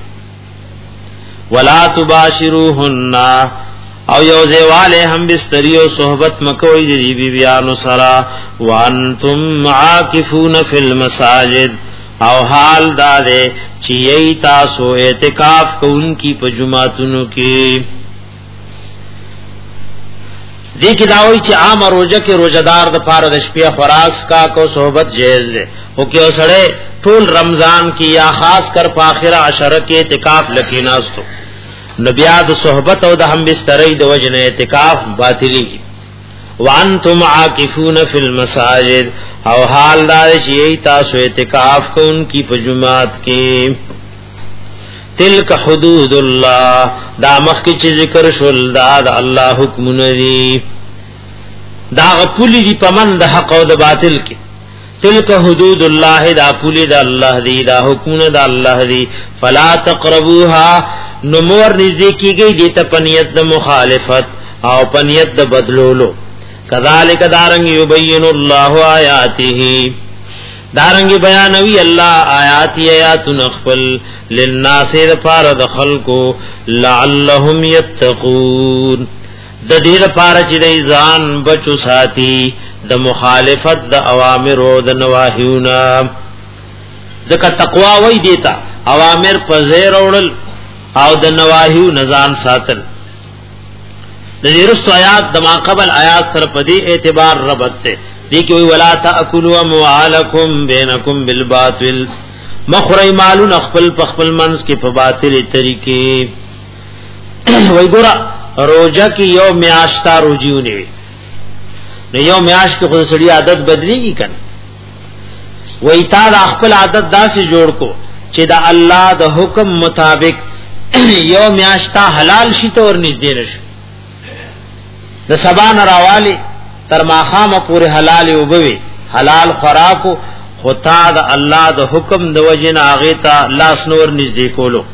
ولا تباشروهن او یو زیواله هم بستری او صحبت مکوې دی بی بیانو سرا وانتم عاکفون فی المساجد او حال دا دے چی یی تاسو اعتکاف کو ان کی پا جماعتنو کی دیکھ داوئی چی عام روجہ کے روجدار دا پارا دشپیہ خوراکس کا کو صحبت جیز دے او کیو سڑے طول رمضان کی یا خاص کر پاخرہ عشرہ کے اعتکاف لکی ناستو نبیاد صحبت او دا ہم بستری دا وجن اعتکاف باطلی کی وانتم عاکفون فی المساجد او حال دار چی تاسو اعتکاف کو ان کی پجماعت کی تلک حدود اللہ دا مخ کی چی ذکر شل دا دا اللہ حکم ندی دا غپولی دی پمن دا حق و دا باطل کی تلک حدود اللہ دا پولی دا اللہ دی دا حکم دا اللہ دی فلا تقربوها نمور نزدی کی گئی دیتا پنیت دا مخالفت او پنیت دا بدلولو کذالک دارنگ یبین اللہ آیاته دارنگ بیانوی اللہ آیاتی آیات نخفل للناس دفار دخلکو لعلهم یتقون دا دیر پارا چی دی زان بچو ساتی دا مخالفت دا اوامر و دا نواہیونا ذکر تقواوی دیتا اوامر پزیر اوڑل او دا نواہیو نزان ساتل د دې رسو آیات د ما قبل آیات سره په دې اعتبار ربط ته دي کې وی ولا تاکلوا اموالکم بینکم بالباطل مخری مالون خپل خپل منس کې په باطل طریقې وی ګورا روزه کې یو میاشتا روزيونه نو یو میاش کې خو سړی عادت بدلیږي کنه وی تا د خپل عادت داسې جوړ کو چې دا الله د حکم مطابق یو میاشتا حلال شي ته ور نږدې نشي د سبا نراوالی تر ماخامه پورې حلال وبوي حلال خوراکو خطا د الله د حکم د وجه نه هغه ته لاس نور نږدې کولو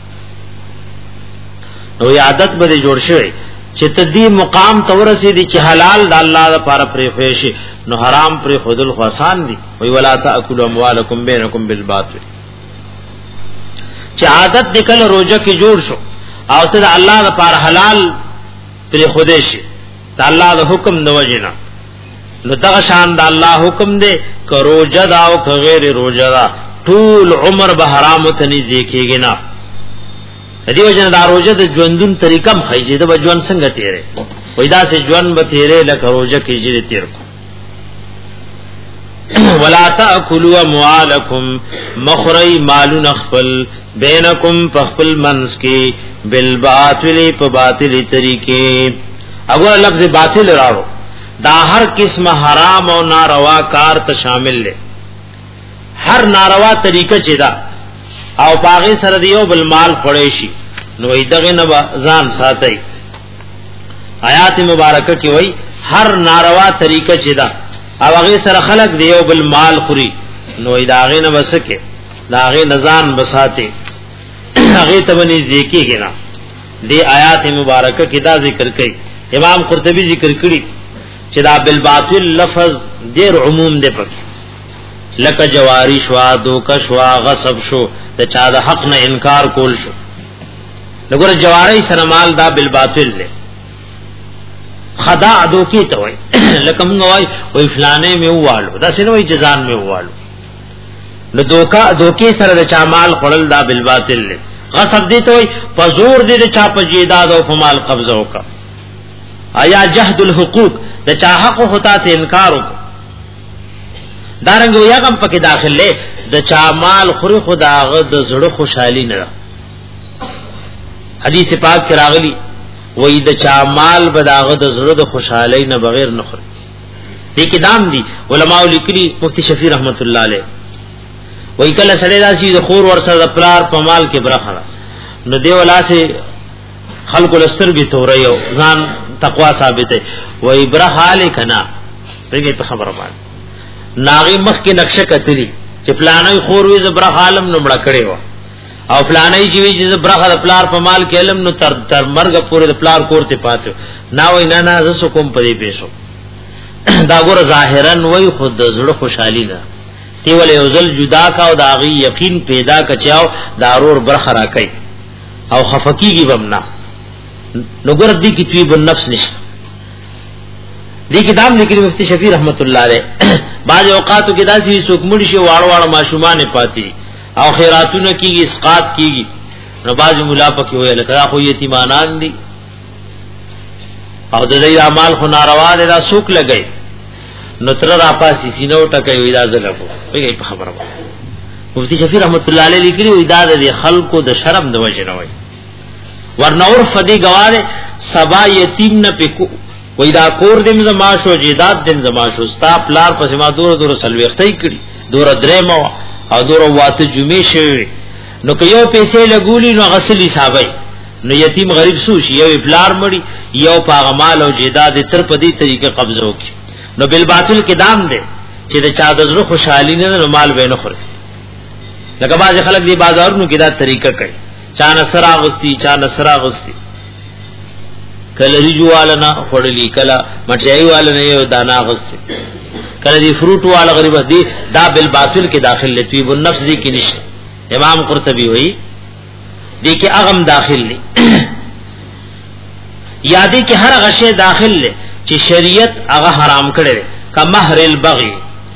نو عادت به جوړ شي چې تدی مقام تورسي دي چې حلال د الله لپاره پرې خوشي نو حرام پرې خودل خو آسان دي وی ولا تاکلوا اموالکم بینکم بالباطل چې عادت نکل روزه کې جوړ شو او ته الله لپاره حلال پرې خوده شي د الله د حکم د وجنا نو دغه شان د الله حکم دی ک روزه دا او ک غیر روزه دا ټول عمر به حرام ته نه ځکیږي نه دې وجنه دا روزه د ژوندون طریقم خایجه د ژوند څنګه تیرې وېدا سه ژوند به تیرې لکه روزه کې چې تیر کو ولا تاکلوا اموالکم مخری مالون خپل بینکم فخپل منس کی بالباطل په باطل طریقې اگر لفظ باطل راړو دا هر قسم حرام او ناروا کار ته شامل لے هر ناروا طریقه چې دا او باغی سره دیو بل مال خړې شي نو ایدغه نه ځان ساتي آیات مبارکه کې وای هر ناروا طریقه چې دا او هغه سره خلق دیو بل مال خوري نو ایدغه نه وسکه داغه نزان بساته هغه ته باندې ذکیږي نه دی آیات مبارکه کې دا ذکر کړي امام قرطبی ذکر کړي چې دا بالباطل لفظ ډیر عموم دی پکې لکه جواری شوا دوکه شوا غصب شو ته چا د حق نه انکار کول شو وګوره جواری سره مال دا بالباطل دی خداع دوکي ته وای لکه موږ وای وای فلانه مې ووالو دا څنګه وای جزان مې ووالو نو دوکا دوکي سره د چا مال خړل دا بالباطل دی غصب دی ته وای پزور دی د چا په جیداد او په مال قبضه وکا آیا جهد الحقوق د چا حق ہوتا ته انکار وکړه دارنګ ویا کوم پکې داخله د چا مال خوري خداغه د زړه خوشحالي نه حدیث پاک کې راغلی وې د چا مال بداغه د زړه د خوشحالي نه بغیر نه خوري دې کې دام دي علماء لیکلي مفتی شفیع رحمت الله علیه وې کله سړی راشي د خور ور سره د پلار په مال کې برخه نو دی ولا سي خلق لسترګي توريو ځان تقوا ثابت ہے وې برحاله کنا دغه په خبره باندې ناغي مخ کې نقشه کتلی چې فلانه خور وې زبر عالم نو مړه کړي و او فلانه چې وې چې زبر خل پلار په مال کې علم نو تر تر مرګ پورې د پلار کوړته پاتو نا وې نه نه زسو کوم پدې پیښو دا ګور ظاهرا وې خود زړه خوشحالي ده تی ولې یوزل جدا کا او داغي یقین پیدا کچاو دارور برخه راکې او خفقيږي بمنا نو ګور دې کې طيب النفس نشته دې کتاب لیکلي مفتی شفیع رحمت الله علیه بعض اوقاتو کې داسې څوک مړ شي واړ واړ ماشومان پاتې او خیراتونه کیږي اسقاط کیږي نو بعض مولا پکې وایي لکه خو یتیمانان دي او د دې اعمال خو ناروا دي دا څوک لګي نو تر را پاسې سينو ټکې وې دا زلفو وایي په خبره مفتی شفیع رحمت الله علیه لیکلي وې دا د خلکو د شرم د وجه نه وایي ورنور فدی گواره سبا یتیم نه پکو وې دا کور دیم زما شو جیداد دیم زما شو ستا پلار پس ما دور دور سلوختای کړي دور درې مو او دور واته جمعې شوی نو که یو پیسې لګولي نو غسل حسابي نو یتیم غریب سو شي یو پلار مړي یو پاغمال او جیداد تر په دې طریقې قبضه وکړي نو بل باطل کې دام دی چې د چا د زړه خوشحالي نه مال به نه خوري لکه باز خلک دی بازارونو کې دا طریقه کوي چا نصر اغستی چا نصر اغستی کله ریجوالنا خړلی کله مټیای والنه یو دانا اغستی کله دی فروټ والا غریب دی دا بل باطل کې داخل لتی ب النفس دی کې نشته امام قرطبی وایي دی کې اغم داخل لی یادی کې هر غشه داخل لې چې شریعت هغه حرام کړي کا مہر البغي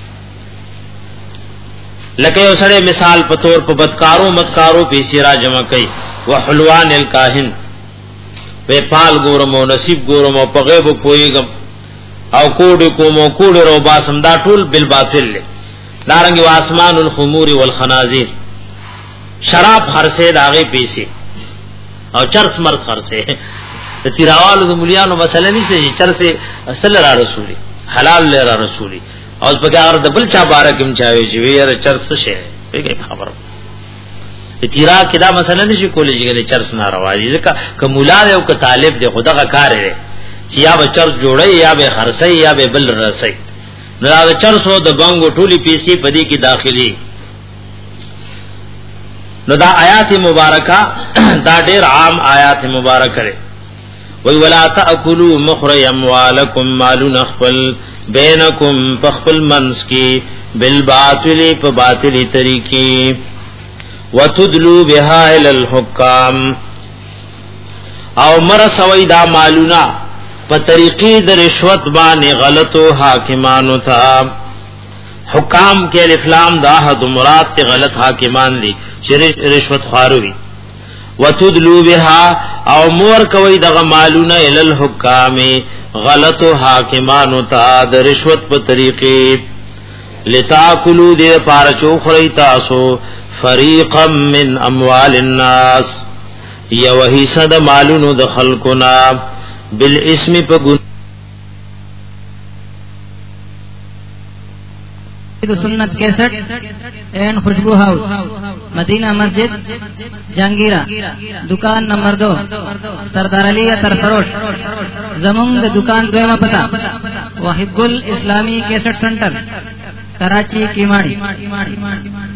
لکه یو سره مثال په تور په بدکارو مدکارو پیسې را جمع کړي وحلوان الکاهن وی پال ګورم او نصیب ګورم او په غیب پویګم او کوډ کوم او کوډ رو باسم دا ټول بالباطل له دارنګ واسمان الخمور والخنازير شراب خرڅه داغه پیسې او چرس مرد خرڅه د تیراوالو د مليانو مسله نشته چې چرسه اصل را رسولي حلال لرا رسولي او په هغه د بل چا بارکم چاوي چې ویره چرس شه پیګه خبر تیرا کې دا مسله نشي کولای چې چرس ناروا دي ځکه ک مولا او ک طالب دی خدغه کار دی چې یا به چرس جوړي یا به خرڅي یا به بل رسي نو دا چرسو د بنګو ټولي پیسې پدې کې داخلي نو دا آیات مبارکہ دا ډېر عام آیات مبارکه لري وی ولا تاکلوا مخری اموالکم مالون خپل بینکم فخپل منس کی بالباطل په باطلی طریقې وتدلوا بها الى الحكام او مرسوی دا مالونا په طریقې د رشوت باندې غلطو حاکمانو ته حکام کې الافلام دا حد مراد ته غلط حاکمان دي چې رشوت خاروي وتدلوا بها او مور کوي دغه مالونه ال الحکام غلط حاکمانو ته د رشوت په طریقې لتاکلوا دې پارچو خړی تاسو فریقا من اموال الناس یا وهي صد مالونو د خلقنا بالاسم په ګن
سنت کیسٹ اینڈ خوشبو ہاؤس مدینہ مسجد جہانگیرہ دکان نمبر دو سردار علی اطہر فروش زمونگ دکان دویمہ پتہ وحب گل اسلامی کیسٹ سنٹر کراچی کیماڑی